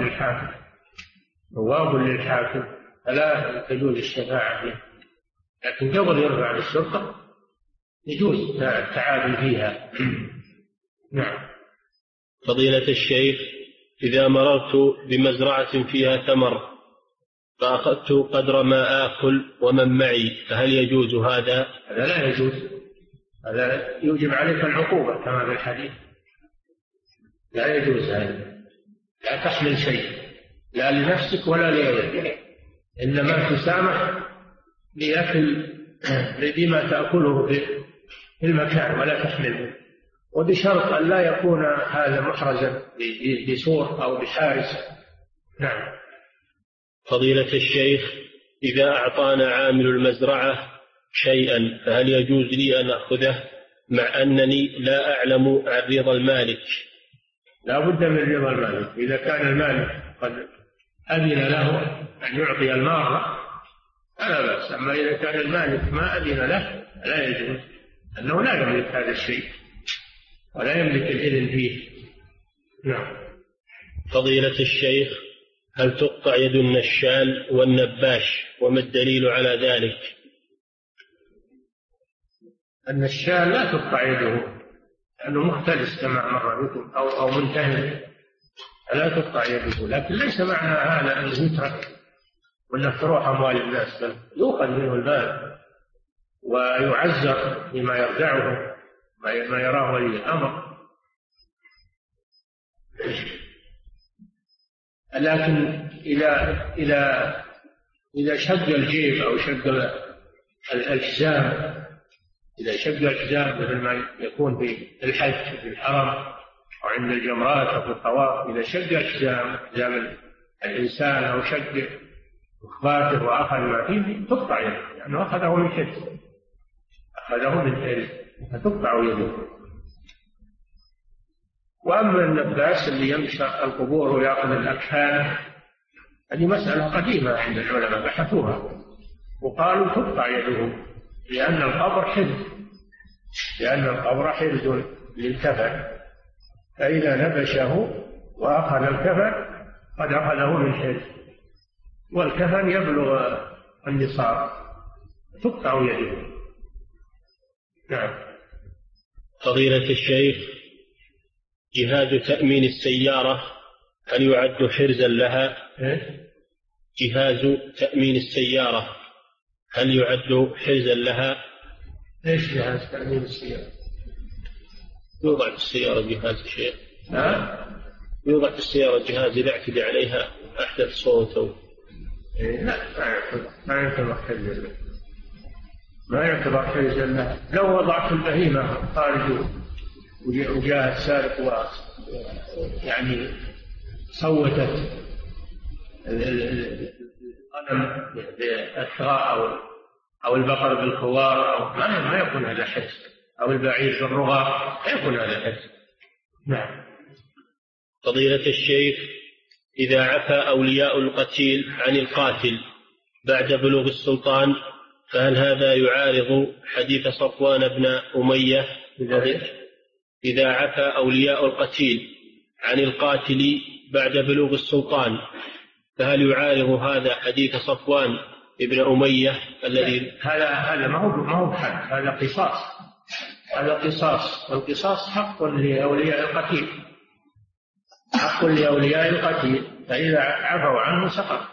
نواب للحاكم فلا تجوز الشفاعة فيه، لكن قبل يرفع للشرطة يجوز التعامل فيها. نعم. فضيلة الشيخ، إذا مررت بمزرعة فيها ثمر فأخذت قدر ما آكل ومن معي فهل يجوز هذا؟ هذا لا يجوز، هذا يوجب عليك العقوبة كما في الحديث، لا يجوز هذا. لا تحمل شيء لا لنفسك ولا لغيرك، إنما تسامح لأكل بما تأكله في المكان ولا تحمله، وبشرط أن لا يكون هذا محرزا بسور أو بحارس. نعم. فضيلة الشيخ، إذا أعطانا عامل المزرعة شيئا فهل يجوز لي أن أخذه مع أنني لا أعلم عن رضا المالك؟ لا بد من رضا المالك. إذا كان المالك قد أذن له أن يعطي المارة فلا بأس، أما إذا كان المالك ما أذن له لا يجوز، أنه لا يملك هذا الشيء ولا يملك الإذن فيه. نعم. فضيلة الشيخ، هل تقطع يد النشال والنباش وما الدليل على ذلك؟ النشال لا تقطع يده لأنه مختلس كما مر بكم أو منتهي، لا تقطع يده، لكن ليس معنى هذا أن يترك ولا تروح أموال الناس، بل يؤخذ منه المال ويعزر بما يرجعه ما يراه ولي الأمر. لكن إذا شق الجيب أو شق الحزام، إذا شق الحزام مثل ما يكون في الحج في الحرم أو عند الجمرات أو في الطواف، إذا شق الحزام الإنسان أو شق إخباته وأخذ ما فيه تقطع يده، لأنه أخذه من حرز، فتقطع يده. وأما النباس اللي يمشى القبور ويأخذ الأكفان هذه مسألة قديمة عند العلماء بحثوها وقالوا تقطع يده، لأن القبر حرز للكفن، فإذا نبشه وأخذ الكفن قد أخذه من حرز، والكفن يبلغ النصاب تقطع يده. نعم. فضيلة الشيخ، جهاز تأمين السيارة هل يعد حرزا لها؟ جهاز تأمين السيارة هل يعد حرزا لها؟ ايش جهاز تأمين السيارة؟ يوضع في السيارة جهاز شيء. يوضع في السيارة جهاز إذا اعتدى عليها أحدث صوت أو لا ما يعتبر حرزا له، ما يعتبر حرزا له. لو وضعت البهيمة خارج وجاء السارق يعني صوتت الغنم بالأثراء أو البقر بالخوار أو ما يكون هذا حرز، أو البعير بالرغاء ما يكون هذا حرز. نعم. فضيلة الشيخ، إذا عفى أولياء القتيل عن القاتل بعد بلوغ السلطان فهل هذا يعارض حديث صفوان بن أمية؟ إذا عفى أولياء القتيل عن القاتل بعد بلوغ السلطان فهل يعارض هذا حديث صفوان بن أمية الذي هذا ما هو حد، هذا قصاص. هذا قصاص، والقصاص حق لأولياء القتيل، حق لأولياء القتيل، فإذا عفوا عنه سقط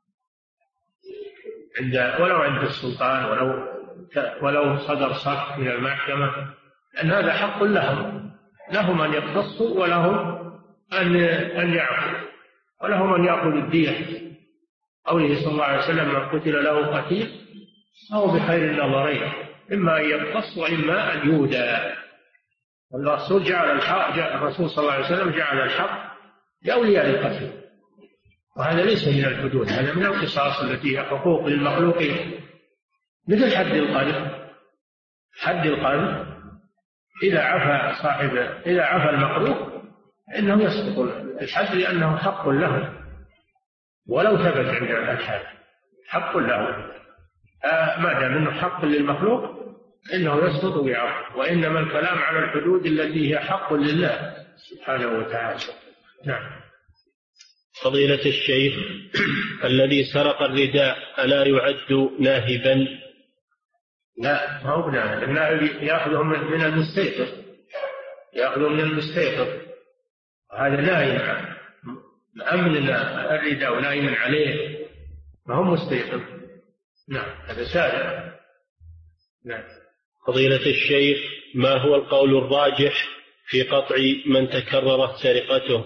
ولو عند السلطان ولو صدر صك من المحكمة، لأن هذا حق لهم أن يقتصوا ولهم أن يعفوا ولهم أن يأخذوا الدية. قوله صلى الله عليه وسلم: من قتل له قتيل فهو بخير النظرين، إما أن يقتص وإما أن يودى. والرسول الرسول صلى الله عليه وسلم جعل الحق لأولياء القتيل، وهذا ليس من الحدود، هذا من القصاص التي هي حقوق للمخلوقين، مثل حد القذف. حد القذف إذا عفى المخلوق إنه يسقط الحد، لأنه حق له ولو ثبت عند الحاكم، حق له. ما دام أنه حق للمخلوق إنه يسقط ويعفو، وإنما الكلام على الحدود التي هي حق لله سبحانه وتعالى. نعم. فضيلة الشيخ، الذي سرق الرداء ألا يعد ناهبا؟ لا، ما هو ناهب. الناهب يأخذه من المستيقظ، يأخذه من المستيقظ، وهذا نايم أمن الرداء ونايم عليه، ما هو مستيقظ. نعم، هذا سارق. نعم. فضيلة الشيخ، ما هو القول الراجح في قطع من تكررت سرقته؟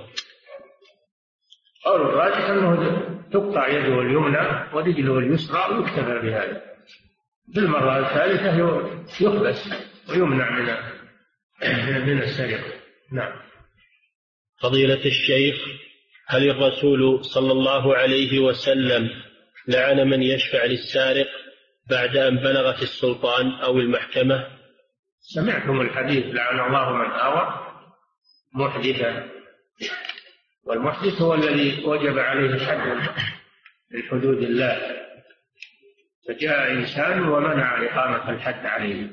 قول الراجح أنه تقطع يده اليمنى ورجله اليسرى ويكتفى بهذا، بالمرة الثالثة يحبس ويمنع من السرقة. نعم. فضيلة الشيخ، هل الرسول صلى الله عليه وسلم لعن من يشفع للسارق بعد أن بلغت السلطان أو المحكمة؟ سمعتم الحديث: لعن الله من آوى محدثا. والمحدث هو الذي وجب عليه الحد من حدود الله، فجاء إنسان ومنع إقامة الحد عليه.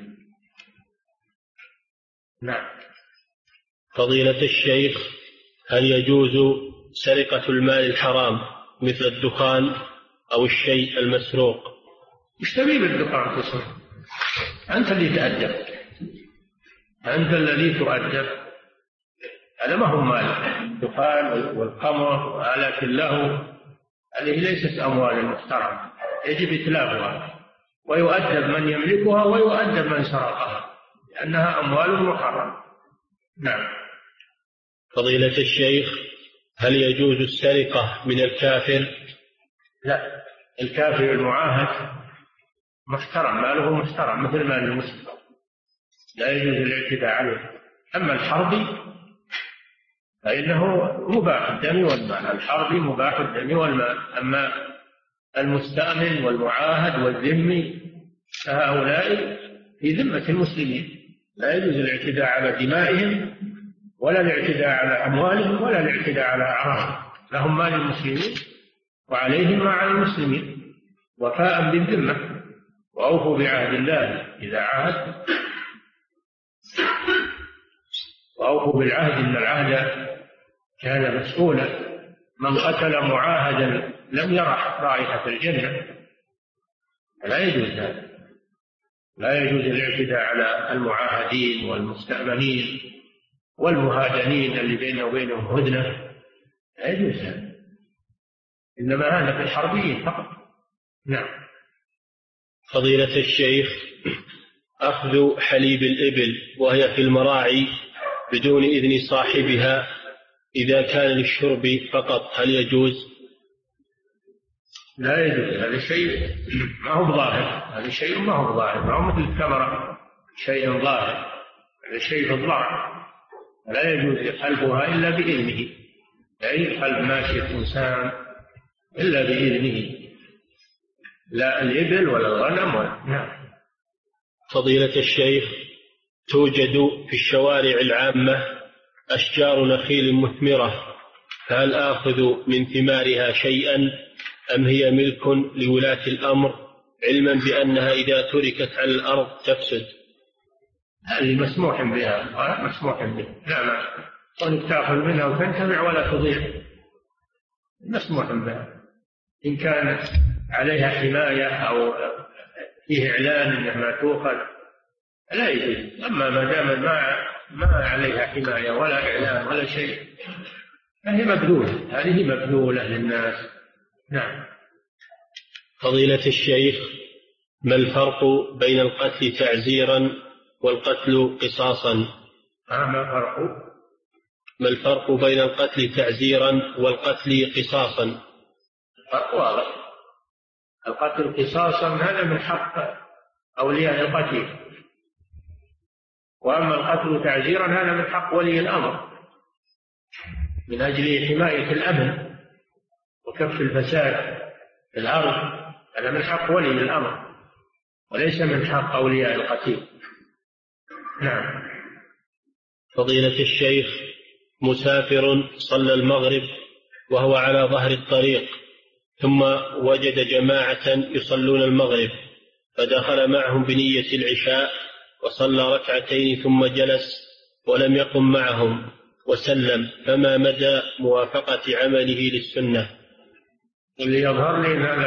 نعم. فضيلة الشيخ، هل يجوز سرقة المال الحرام مثل الدخان أو الشيء المسروق؟ ايش تبي بالدخان تصرف؟ أنت اللي تأدب، أنت الذي تؤدب، هذا ما هو مال. الدخان والخمر وآلات اللهو هذه ليست أموال محترمة، يجب إتلافها، ويؤدب من يملكها ويؤدب من سرقها، لأنها أموال محرمة. نعم. فضيلة الشيخ، هل يجوز السرقة من الكافر؟ لا، الكافر المعاهد محترم، ماله محترم مثل مال المسلم، لا يجوز الاعتداء عليه. أما الحربي فإنه مباح الدم والمال، الحربي مباح الدم والمال. أما المستأمن والمعاهد والذمي فهؤلاء في ذمة المسلمين، لا يجوز الاعتداء على دمائهم ولا الاعتداء على أموالهم ولا الاعتداء على أعراضهم، لهم مال المسلمين وعليهم ما على المسلمين، وفاء بالذمة. وأوفوا بعهد الله إذا عاهدتم، وأوفوا بالعهد إن العهد كان مسؤولا. من قتل معاهدا لم يرح رائحة الجنة. لا يجوز هذا، لا يجوز الاعتداء على المعاهدين والمستأمنين والمهادنين اللي بينه وبينهم هدنة لا يجوز هذا، إنما هذا في الحربيين فقط. نعم. فضيلة الشيخ، أخذ حليب الإبل وهي في المراعي بدون إذن صاحبها إذا كان للشرب فقط هل يجوز؟ لا يجوز، هذا شيء ما هو ظاهر، هذا شيء ما هو ظاهر، ما هو مثل الثمرة شيء ظاهر، هذا شيء الضرر، لا يجوز حلبها إلا بإذنه، لا يحلب ماشية إنسان إلا بإذنه، لا الإبل ولا الغنم ولا. نعم. فضيلة الشيخ، توجد في الشوارع العامة أشجار نخيل مثمرة، فهل آخذ من ثمارها شيئا أم هي ملك لولاة الأمر علما بأنها إذا تركت على الأرض تفسد؟ هذه مسموح بها، مسموح بها، لا ما كونك تأخذ منها وتنتفع ولا تضيع، مسموح بها إن كانت عليها حماية أو فيه إعلان أنها ما تؤخذ لا يجوز، أما ما دام ما عليها حماية ولا إعلان ولا شيء فهي مبذولة، هذه مبذولة للناس. نعم. فضيلة الشيخ، ما الفرق بين القتل تعزيرا والقتل قصاصا؟ ما الفرق بين القتل تعزيرا والقتل قصاصا؟ الفرق واضح، القتل قصاصا هذا من حق أولياء القتيل، وأما القتل تعزيرا هذا من حق ولي الأمر من أجل حماية الأمن وكف الفساد في الأرض، هذا من حق ولي الأمر وليس من حق أولياء القتيل. نعم. فضيلة الشيخ، مسافر صلى المغرب وهو على ظهر الطريق ثم وجد جماعة يصلون المغرب فدخل معهم بنية العشاء وصلى ركعتين ثم جلس ولم يقم معهم وسلم، فما مدى موافقة عمله للسنة؟ اللي يظهر لي هذا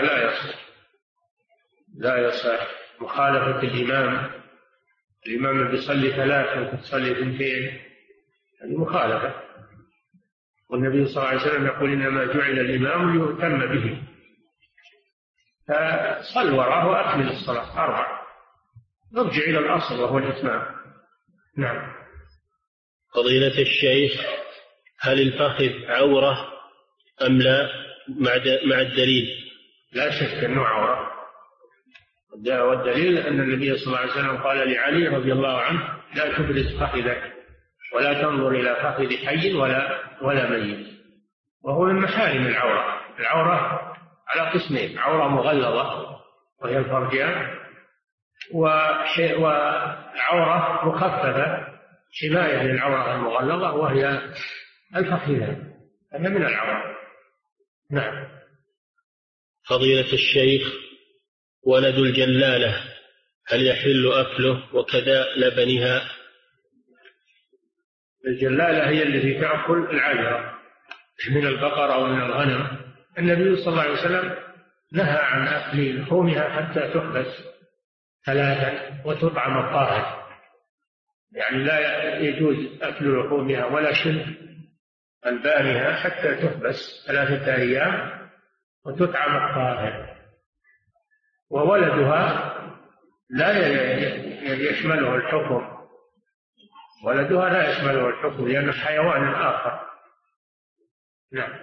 لا يصح مخالفة الإمام اللي بيصلي 3 وأنت تصلي 2، هذه مخالفة، والنبي صلى الله عليه وسلم يقول إنما جعل الإمام ليؤتم به، فصل وراءه وأكمل الصلاة 4، نرجع إلى الأصل وهو الإتمام. نعم. فضيلة الشيخ، هل الفخذ عورة أم لا مع الدليل؟ لا شك أنه عورة، والدليل أن النبي صلى الله عليه وسلم قال لعلي رضي الله عنه لا تبرز فخذك ولا تنظر إلى فخذ حي ولا ميت، وهو من محارم العورة. العورة على قسمين، عورة مغلظة وهي الفرجان، وعورة مخففة حماية للعورة المغلظة وهي الفخذان، هذا من العورة. نعم. فضيلة الشيخ، ولد الجلالة هل يحل أكله وكذا لبنها؟ الجلالة هي التي تأكل العذرة من البقر أو من الغنم، النبي صلى الله عليه وسلم نهى عن أكل لحومها حتى تحبس 3 وتطعم الطاهر، يعني لا يجوز أكل لحومها ولا شرب ألبانها حتى تحبس 3 أيام وتطعم الطاهر، وولدها لا يشمله الحكم، ولدها لا يشمله الحكم لأنه حيوان آخر. نعم.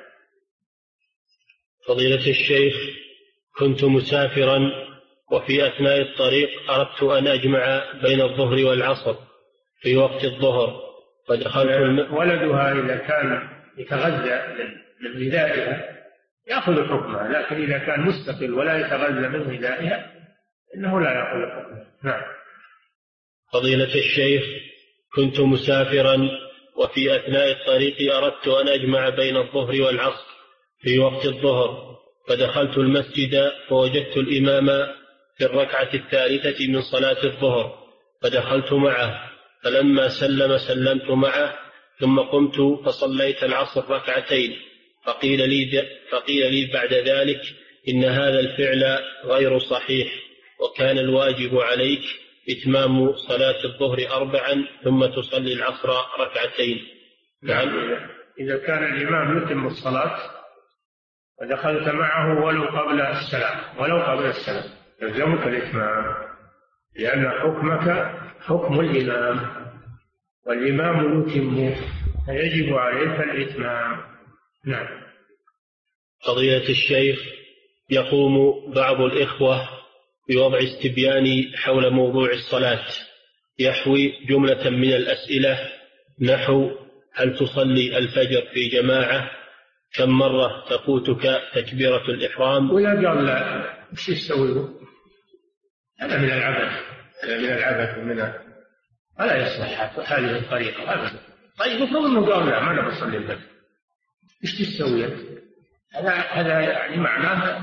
فضيلة الشيخ، كنت مسافرا وفي أثناء الطريق أردت أن أجمع بين الظهر والعصر في وقت الظهر فدخلت ولدها إذا كان يتغذى من غذائها يأخذ حكمها، لكن إذا كان مستقل ولا يتغذى من غذائها إنه لا يأخذ حكمها. نعم. فضيلة الشيخ، كنت مسافرا وفي أثناء الطريق أردت أن أجمع بين الظهر والعصر في وقت الظهر فدخلت المسجد فوجدت الإمام في الركعة 3 من صلاة الظهر فدخلت معه، فلما سلمت معه ثم قمت فصليت العصر 2 فقيل لي بعد ذلك إن هذا الفعل غير صحيح وكان الواجب عليك إتمام صلاة الظهر 4 ثم تصلي العصر 2 ركعتين. نعم، إذا كان الإمام يتم الصلاة ودخلت معه ولو قبل السلام يلزمك الإتمام، لأن حكمك حكم الإمام، والإمام يتم فيجب عليك الإتمام. نعم. فضيلة الشيخ، يقوم بعض الإخوة بوضع استبيان حول موضوع الصلاة يحوي جملة من الأسئلة نحو: هل تصلي الفجر في جماعة؟ كم مرة تفوتك تكبيرة الإحرام؟ ولا قال لا، وش يسوي؟ هذا من العبث ولا يصلح هذه الطريقة أبدا. طيب افرض أنه قال لا، ما أنا بصلي الفجر، وش تسوي؟ هذا يعني معناها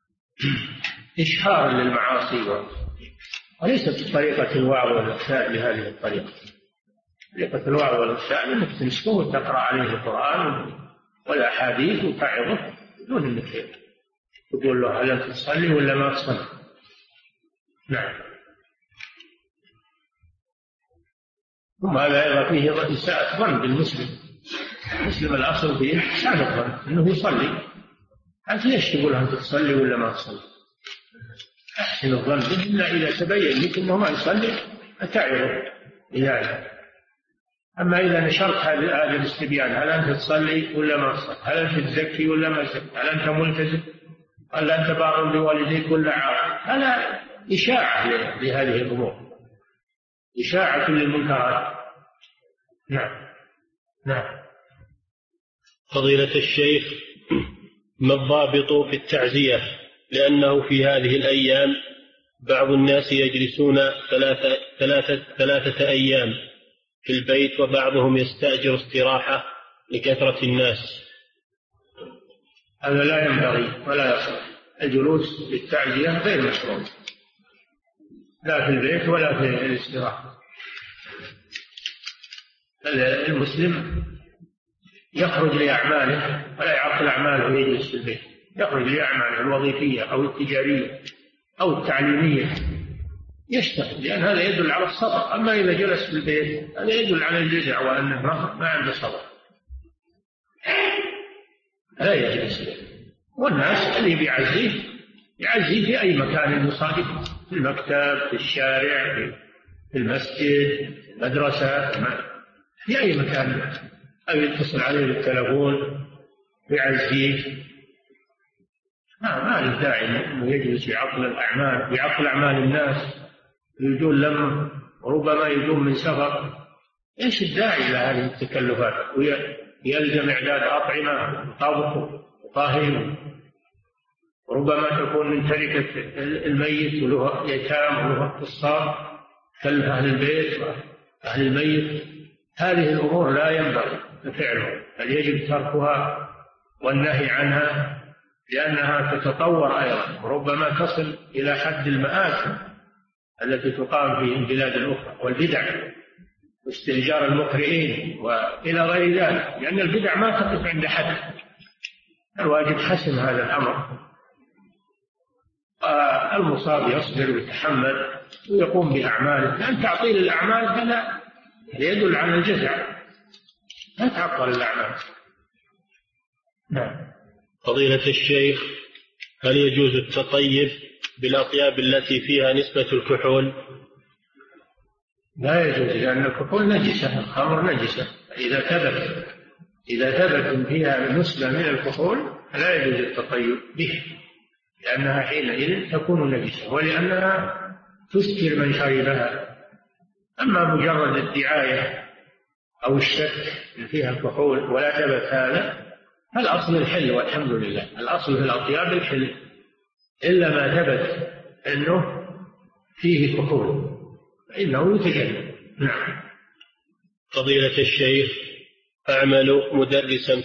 إشهار للمعاصي، وليست طريقة الوعظ والإرشاد بهذه الطريقة. طريقة الوعظ والإرشاد أنك تمسكه وتقرأ عليه القرآن والأحاديث وتعظه بدون أنك تقول له هل أنت تصلي ولا ما تصلي. نعم. ثم هذا أيضا فيه إساءة ظن بالمسلم. المسلم الأصل فيه إحسان الظن أنه يصلي، أنت ليش تقول أنت تصلي ولا ما تصلي؟ أحسن الظن به، إلا إذا تبين لك أنه ما يصلي أتعظه بذلك. أما إذا نشرت هذا الاستبيان، هل أنت تصلي ولا ما تصلي؟ هل أنت تزكي ولا ما تزكي؟ هل أنت ملتزم؟ هل أنت بار بوالديك ولا عاق؟ هذا إشاعة لهذه الأمور، إشاعة للمنكرات. نعم. فضيلة الشيخ، ما الضابط في التعزية؟ لأنه في هذه الأيام بعض الناس يجلسون ثلاثة أيام في البيت، وبعضهم يستأجر استراحة لكثرة الناس. هذا لا ينبغي ولا يصح. الجلوس للتعزية غير مشروع، لا في البيت ولا في الاستراحة. المسلم يخرج لأعماله ولا يعطل أعماله ويجلس في البيت، يخرج لأعماله الوظيفية أو التجارية أو التعليمية يشتغل، لأن هذا يدل على الصبر. أما إذا جلس في البيت هذا يدل على الجزع وأنه ما عنده صبر، لا يجلس. والناس اللي بيعزيه في أي مكان يصادفه، في المكتب، في الشارع، في المسجد، في المدرسة، في أي مكان، أو يتصل عليه بالتلفون يعزيه. ما له داعي أنه يجلس يعطل أعمال الناس، يجون لما ربما يجون من سفر. إيش الداعي إلى هذه التكلفات؟ ويلزم إعداد أطعمة وطبخ وطهي، وربما تكون من تركة الميت وله يتام وله قصار، كلف أهل البيت وأهل الميت. هذه الأمور لا ينبغي فعلها، بل يجب تركها والنهي عنها، لأنها تتطور أيضا، وربما تصل إلى حد المآسي التي تقام في البلاد الأخرى، والبدع واستئجار المقرئين وإلى غير ذلك، لأن البدع ما تقف عند حد. الواجب حسم هذا الأمر، المصاب يصبر ويتحمل ويقوم بأعماله، لأن تعطيل الأعمال هذا يدل على الجزع، لا تعطل الأعمال. نعم. فضيلة الشيخ، هل يجوز التطيب بالأطياب التي فيها نسبة الكحول؟ لا يجوز، لأن الكحول نجسة، الخمر نجسة. إذا ثبت فيها نسبة من الكحول لا يجوز التطيب به، لأنها حينئذ تكون نجسة، ولأنها تسكر من شربها. أما مجرد الدعاية أو الشك فيها الكحول ولا ثبت هذا، فالأصل الحل والحمد لله. الأصل في الأطياب الحل، إلا ما ثبت أنه فيه كحول فإنه يتجنب. نعم. فضيلة الشيخ، أعمل مدرسا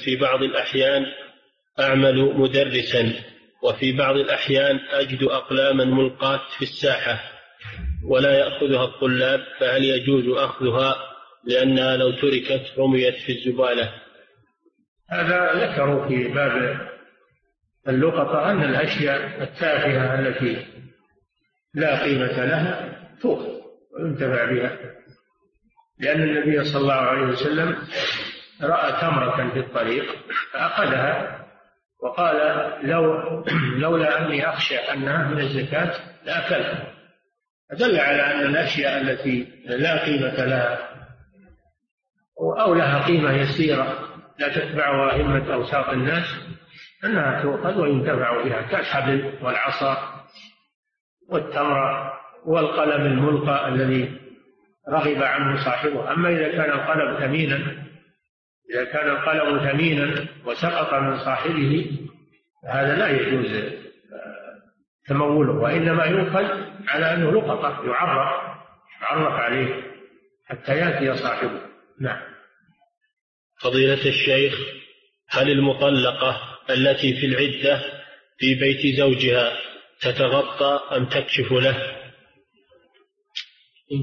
وفي بعض الأحيان أجد أقلاما ملقاة في الساحة ولا يأخذها الطلاب، فهل يجوز أخذها لأنها لو تركت رميت في الزبالة؟ هذا ذكروا في باب اللقطة أن الأشياء التافهة التي لا قيمة لها تؤخذ، وينتفع بها، لأن النبي صلى الله عليه وسلم رأى تمرة في الطريق فأخذها وقال لولا أني أخشى أنها من الزكاة لأكلها. فدل على أن الأشياء التي لا قيمة لها أو لها قيمة يسيرة لا تتبعها همة أوساط الناس أنها تؤخذ وينتفع بها، كالحبل والعصا والتمرة والقلم الملقى الذي رغب عنه صاحبه. أما إذا كان القلم ثمينا وسقط من صاحبه هذا لا يجوز تموله، وإنما يؤخذ على أنه لقطة يعرف عليه حتى يأتي صاحبه. نعم. فضيلة الشيخ، هل المطلقة التي في العدة في بيت زوجها تتغطى أم تكشف له؟ إن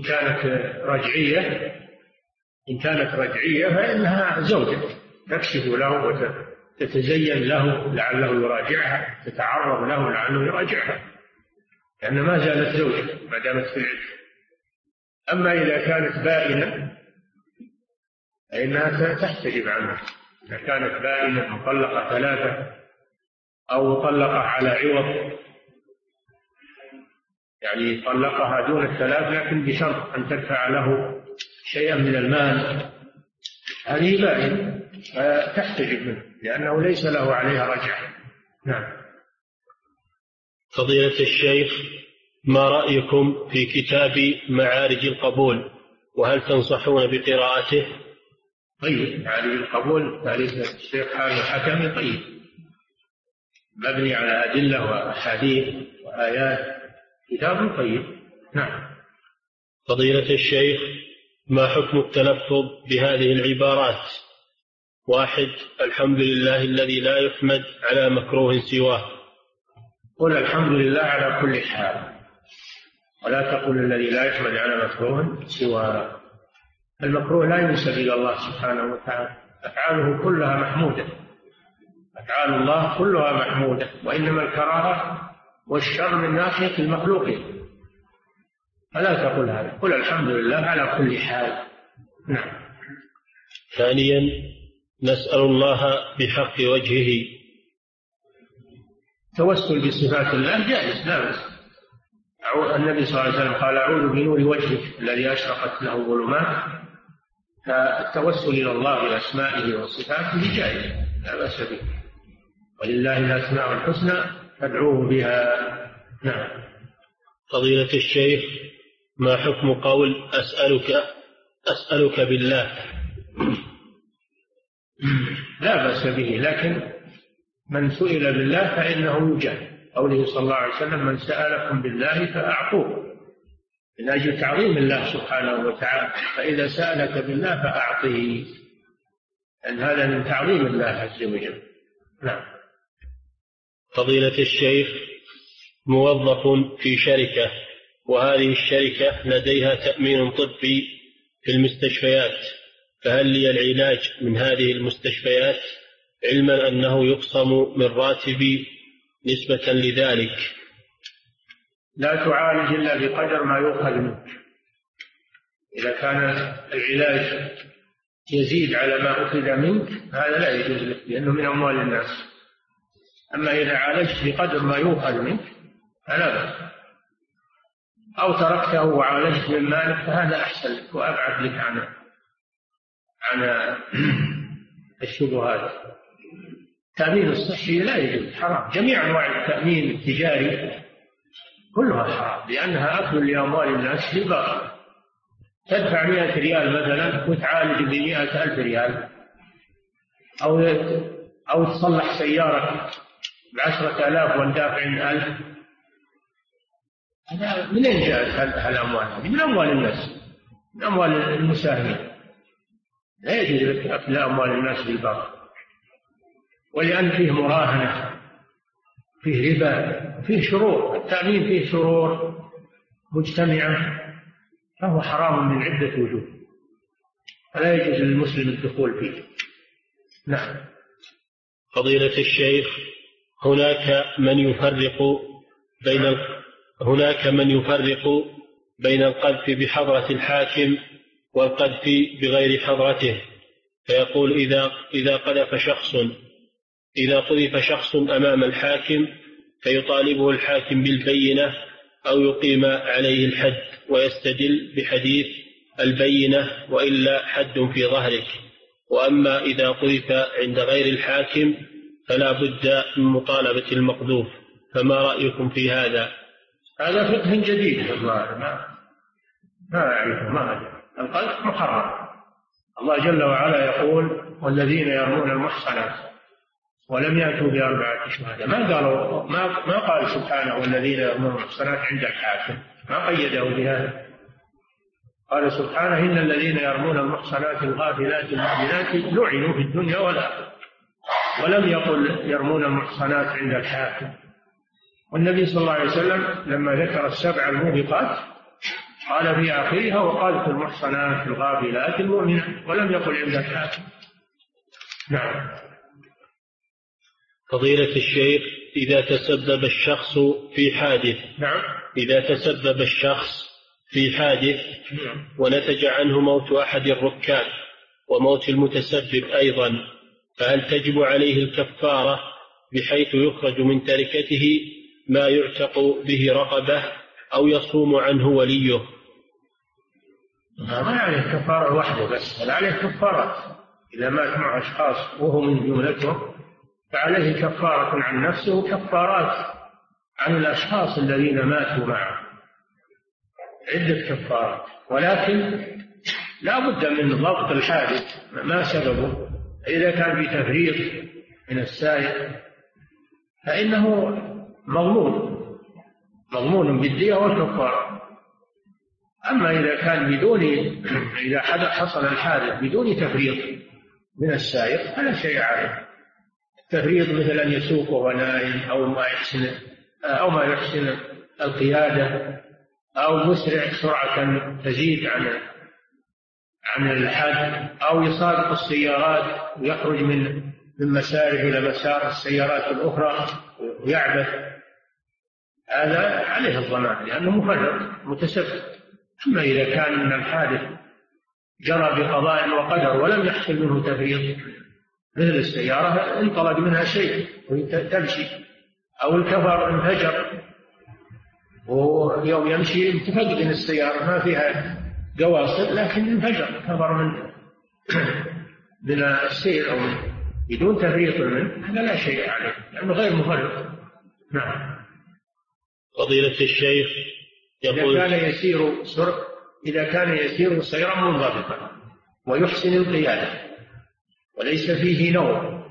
كانت رجعية فإنها زوجة تكشف له وتتزين له لعله يراجعها، تتعرض له لعله يراجعها، لأن ما زالت زوجة ما دامت في العدة. أما إذا كانت بائنة فإنها تحتجب عنها. إذا كانت بائنة مطلقة 3 أو مطلقة على عوض، يعني طلقها دون الثلاث لكن بشرط أن تدفع له شيئا من المال، هذه بائنة فتحتجب منه لأنه ليس له عليها رجعة. نعم. فضيلة الشيخ، ما رأيكم في كتاب معارج القبول، وهل تنصحون بقراءته؟ طيب، معارج القبول تأليف الشيخ حامد الحكمي طيب، مبني على أدلة وأحاديث وآيات، كتاب طيب. نعم. فضيلة الشيخ، ما حكم التلفظ بهذه العبارات؟ 1. الحمد لله الذي لا يحمد على مكروه سواه. قل الحمد لله على كل حال، ولا تقل الذي لا يحمد على مكروه سواه. المكروه لا ينسب إلى الله سبحانه وتعالى، أفعاله كلها محمودة، أفعال الله كلها محمودة، وإنما الكراهة والشر من ناحية المخلوقين، فلا تقل هذا، قل الحمد لله على كل حال. نعم. 2. نسأل الله بحق وجهه. توسل بصفات الله جائز لا بأس. النبي صلى الله عليه وسلم قال أعوذ بنور وجهك الذي أشرقت له الظلمات، فالتوسل إلى الله بأسمائه وصفاته جائز لا بأس به، ولله الأسماء الحسنى فادعوه بها. نعم. فضيلة الشيخ، ما حكم قول أسألك بالله؟ لا بأس به، لكن من سئل بالله فإنه يجاب، قوله صلى الله عليه وسلم من سألكم بالله فأعطوه، من أجل تعظيم الله سبحانه وتعالى، فإذا سألك بالله فأعطه، أن هذا من تعظيم الله عز وجل. نعم. فضيلة الشيخ، موظف في شركة، وهذه الشركة لديها تأمين طبي في المستشفيات، فهل لي العلاج من هذه المستشفيات، علما أنه يقسم من راتبي نسبة لذلك؟ لا تعالج إلا بقدر ما يؤخذ منك. إذا كان العلاج يزيد على ما أخذ منك هذا لا يجوز لك، لأنه من أموال الناس. أما إذا عالجت بقدر ما يؤخذ منك فلا بأس، أو تركته وعالجت من مالك فهذا أحسن لك وأبعد لك عن الشبهات. التأمين الصحي لا يجوز، حرام. جميع أنواع التأمين التجاري كلها حرام، لأنها أكل لأموال الناس بالباطل. تدفع 100 ريال مثلا وتعالج ب100,000 ريال، أو تصلح سيارة ب10,000 واندافع 1,000. هذا من أين جاءت الأموال هذه؟ من أموال الناس، من أموال المساهمين. لا يجوز لك أكل أموال الناس بالباطل، ولأن فيه مراهنة، فيه ربا، فيه شرور. التأمين فيه شرور مجتمعة، فهو حرام من عدة وجوه، فلا يجوز للمسلم الدخول فيه. نعم. فضيلة الشيخ، هناك من يفرق بين القذف بحضرة الحاكم والقذف بغير حضرته، فيقول إذا قذف شخص أمام الحاكم فيطالبه الحاكم بالبينة أو يقيم عليه الحد، ويستدل بحديث البينة وإلا حد في ظهرك. وأما إذا قذف عند غير الحاكم فلا بد من مطالبة المقذوف، فما رأيكم في هذا؟ هذا فقه جديد والله ما أعرفه. ما القذف محرم. الله جل وعلا يقول والذين يرمون المحصنات ولم يأتوا بأربعة شهداء. ما قال سبحانه والذين يرمون المحصنات عند الحاكم، ما قيده بهذا. قال سبحانه إن الذين يرمون المحصنات الغافلات المؤمنات لعنوا في الدنيا والآخرة، ولم يقل يرمون المحصنات عند الحاكم. والنبي صلى الله عليه وسلم لما ذكر السبع الموبقات قال في آخرها وقالت المحصنات الغافلات المؤمنات، ولم يقل عند الحاكم. نعم. فضيلة الشيخ، إذا تسبب الشخص في حادث إذا تسبب الشخص في حادث ونتج عنه موت أحد الركاب وموت المتسبب أيضا، فهل تجب عليه الكفارة بحيث يخرج من تركته ما يعتق به رقبة أو يصوم عنه وليه؟ ما عليه كفارة وحده بس، بل عليه كفارات. إذا مات مع أشخاص وهو من جملتهم فعليه كفارة عن نفسه وكفارات عن الأشخاص الذين ماتوا معه، عدة كفارات. ولكن لا بد من ضبط الحادث ما سببه. إذا كان بتفريط من السائق فإنه مضمون بالدية والكفارة. أما إذا كان إذا حصل الحادث بدون تفريط من السائق فلا شيء عليه. التفريط مثل أن يسوق وهو نائم أو ما يحسن القيادة أو مسرع سرعة تزيد عن الحد، أو يصادق السيارات ويخرج من مساره إلى مسار السيارات الأخرى ويعبث، هذا عليه الضمان لأنه مفرط متسبب. أما إذا كان الحادث جرى بقضاء وقدر ولم يحصل منه تفريط، مثل السيارة انطلق منها شيء وهي تمشي، أو الكفر انفجر ويوم يمشي تفقد من السيارة ما فيها قواصر لكن انفجر كفر من السير أو بدون تفريط منه، هذا لا شيء عليه لأنه غير مفرط. نعم. فضيلة الشيخ يقول إذا كان يسير سيرا منضبطا ويحسن القيادة وليس فيه نوم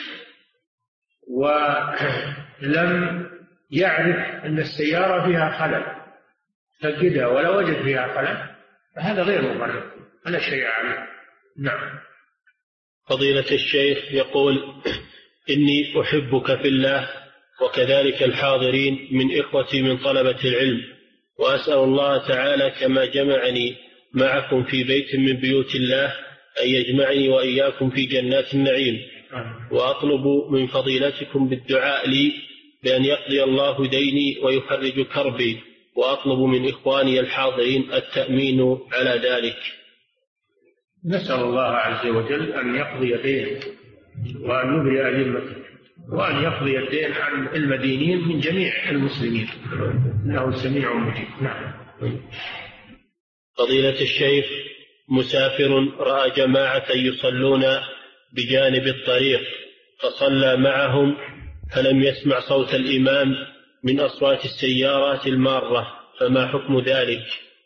ولم يعرف أن السيارة فيها خلل فقدها ولا وجد فيها خلل فهذا غير مفرط، ولا شيء عليه. نعم. فضيلة الشيخ يقول إني أحبك في الله وكذلك الحاضرين من إخوتي من طلبة العلم، وأسأل الله تعالى كما جمعني معكم في بيت من بيوت الله أن يجمعني وإياكم في جنات النعيم، وأطلب من فضيلتكم بالدعاء لي بأن يقضي الله ديني ويفرج كربي، وأطلب من إخواني الحاضرين التأمين على ذلك. نسأل الله عز وجل أن يقضي دينه وأن يبرئ ذمته وأن يقضي الدين عن المدينين من جميع المسلمين، إنه سميع مجيب. نعم. فضيلة الشيخ، مسافر رأى جماعة يصلون بجانب الطريق فصلى معهم فلم يسمع صوت الإمام من أصوات السيارات المارة، فما حكم ذلك؟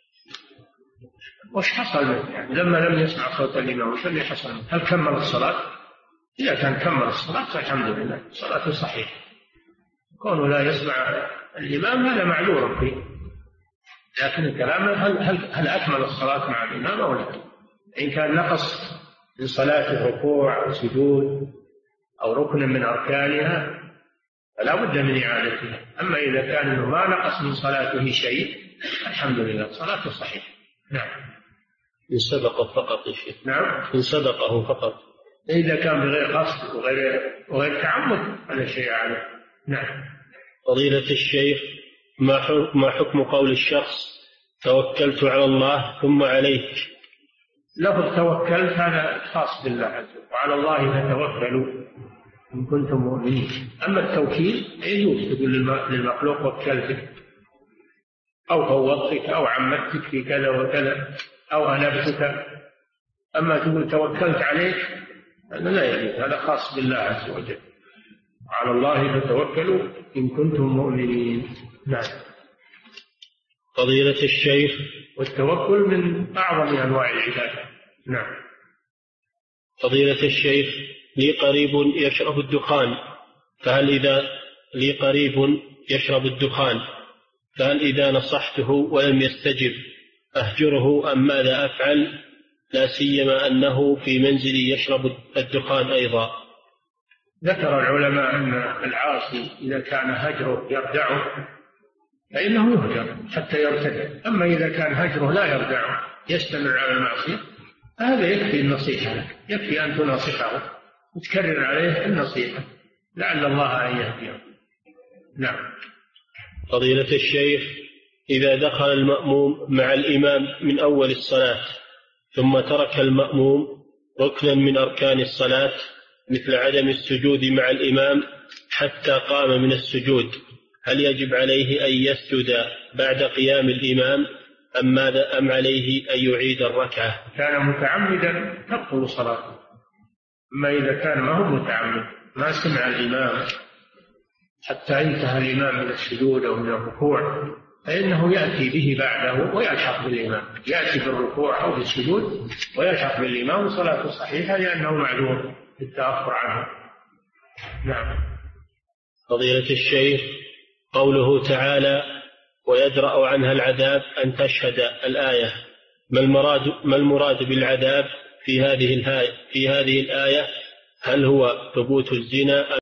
وش حصل يعني لما لم يسمع صوت الإمام؟ وش اللي حصل؟ هل كمل الصلاة؟ إذا كان كمل الصلاة فالحمد لله صلاته صحيحة. كونه لا يسمع الإمام هذا معذور فيه، لكن الكلام هل أكمل الصلاة مع الإمام أو لا؟ إن كان نقص من صلاة ركوع أو سجود أو ركن من أركانها فلا بد من إعادتها. أما إذا كان إنه ما نقص من صلاته شيء الحمد لله صلاته صحيحة. نعم. إن سبق فقط يا شيخ. نعم. إن سبقه فقط. إذا كان بغير قصد وغير تعمد فلا شيء عليه. نعم. فضيلة الشيخ، ما حكم قول الشخص توكلت على الله ثم عليك. لفظ توكلت هذا خاص بالله عز وجل، وعلى الله فتوكلوا إن كنتم مؤمنين. أما التوكيل يجوز تقول للمخلوق وكلتك أو فوضتك أو عمدتك في كذا وكذا أو أنبتك. أما تقول توكلت عليك هذا لا يجوز، هذا خاص بالله عز وجل. على الله فتوكلوا إن كنتم مؤمنين. نعم. فضيلة الشيخ، والتوكل من أعظم أنواع العبادة. نعم. فضيلة الشيخ، لي قريب يشرب الدخان، فهل إذا نصحته ولم يستجب أهجره أم ماذا أفعل، لا سيما أنه في منزلي يشرب الدخان أيضا؟ ذكر العلماء أن العاصي إذا كان هجره يردعه فإنه يهجر حتى يرتد. أما إذا كان هجره لا يردعه يستمر على المعصية هذا يكفي النصيحة لك، يكفي أن تناصحه وتكرر عليه النصيحة لعل الله أن يهديه. نعم. فضيلة الشيخ، إذا دخل المأموم مع الإمام من أول الصلاة ثم ترك المأموم ركنا من أركان الصلاة مثل عدم السجود مع الإمام حتى قام من السجود، هل يجب عليه أن يسجد بعد قيام الإمام أم عليه أن يعيد الركعة؟ كان متعمدا تبطل صلاته. أما إذا كان ما هو متعمد ما سمع الإمام حتى انتهى الإمام من السجود أو من الركوع فإنه يأتي به بعده ويلحق بالإمام، يأتي بالركوع أو بالسجود ويلحق بالإمام وصلاته صحيحة لأنه معذور بالتأخر عنه. نعم. فضيلة الشيخ، قوله تعالى ويدرأ عنها العذاب أن تشهد الآية، ما المراد بالعذاب في هذه الآية؟ هل هو ثبوت الزنا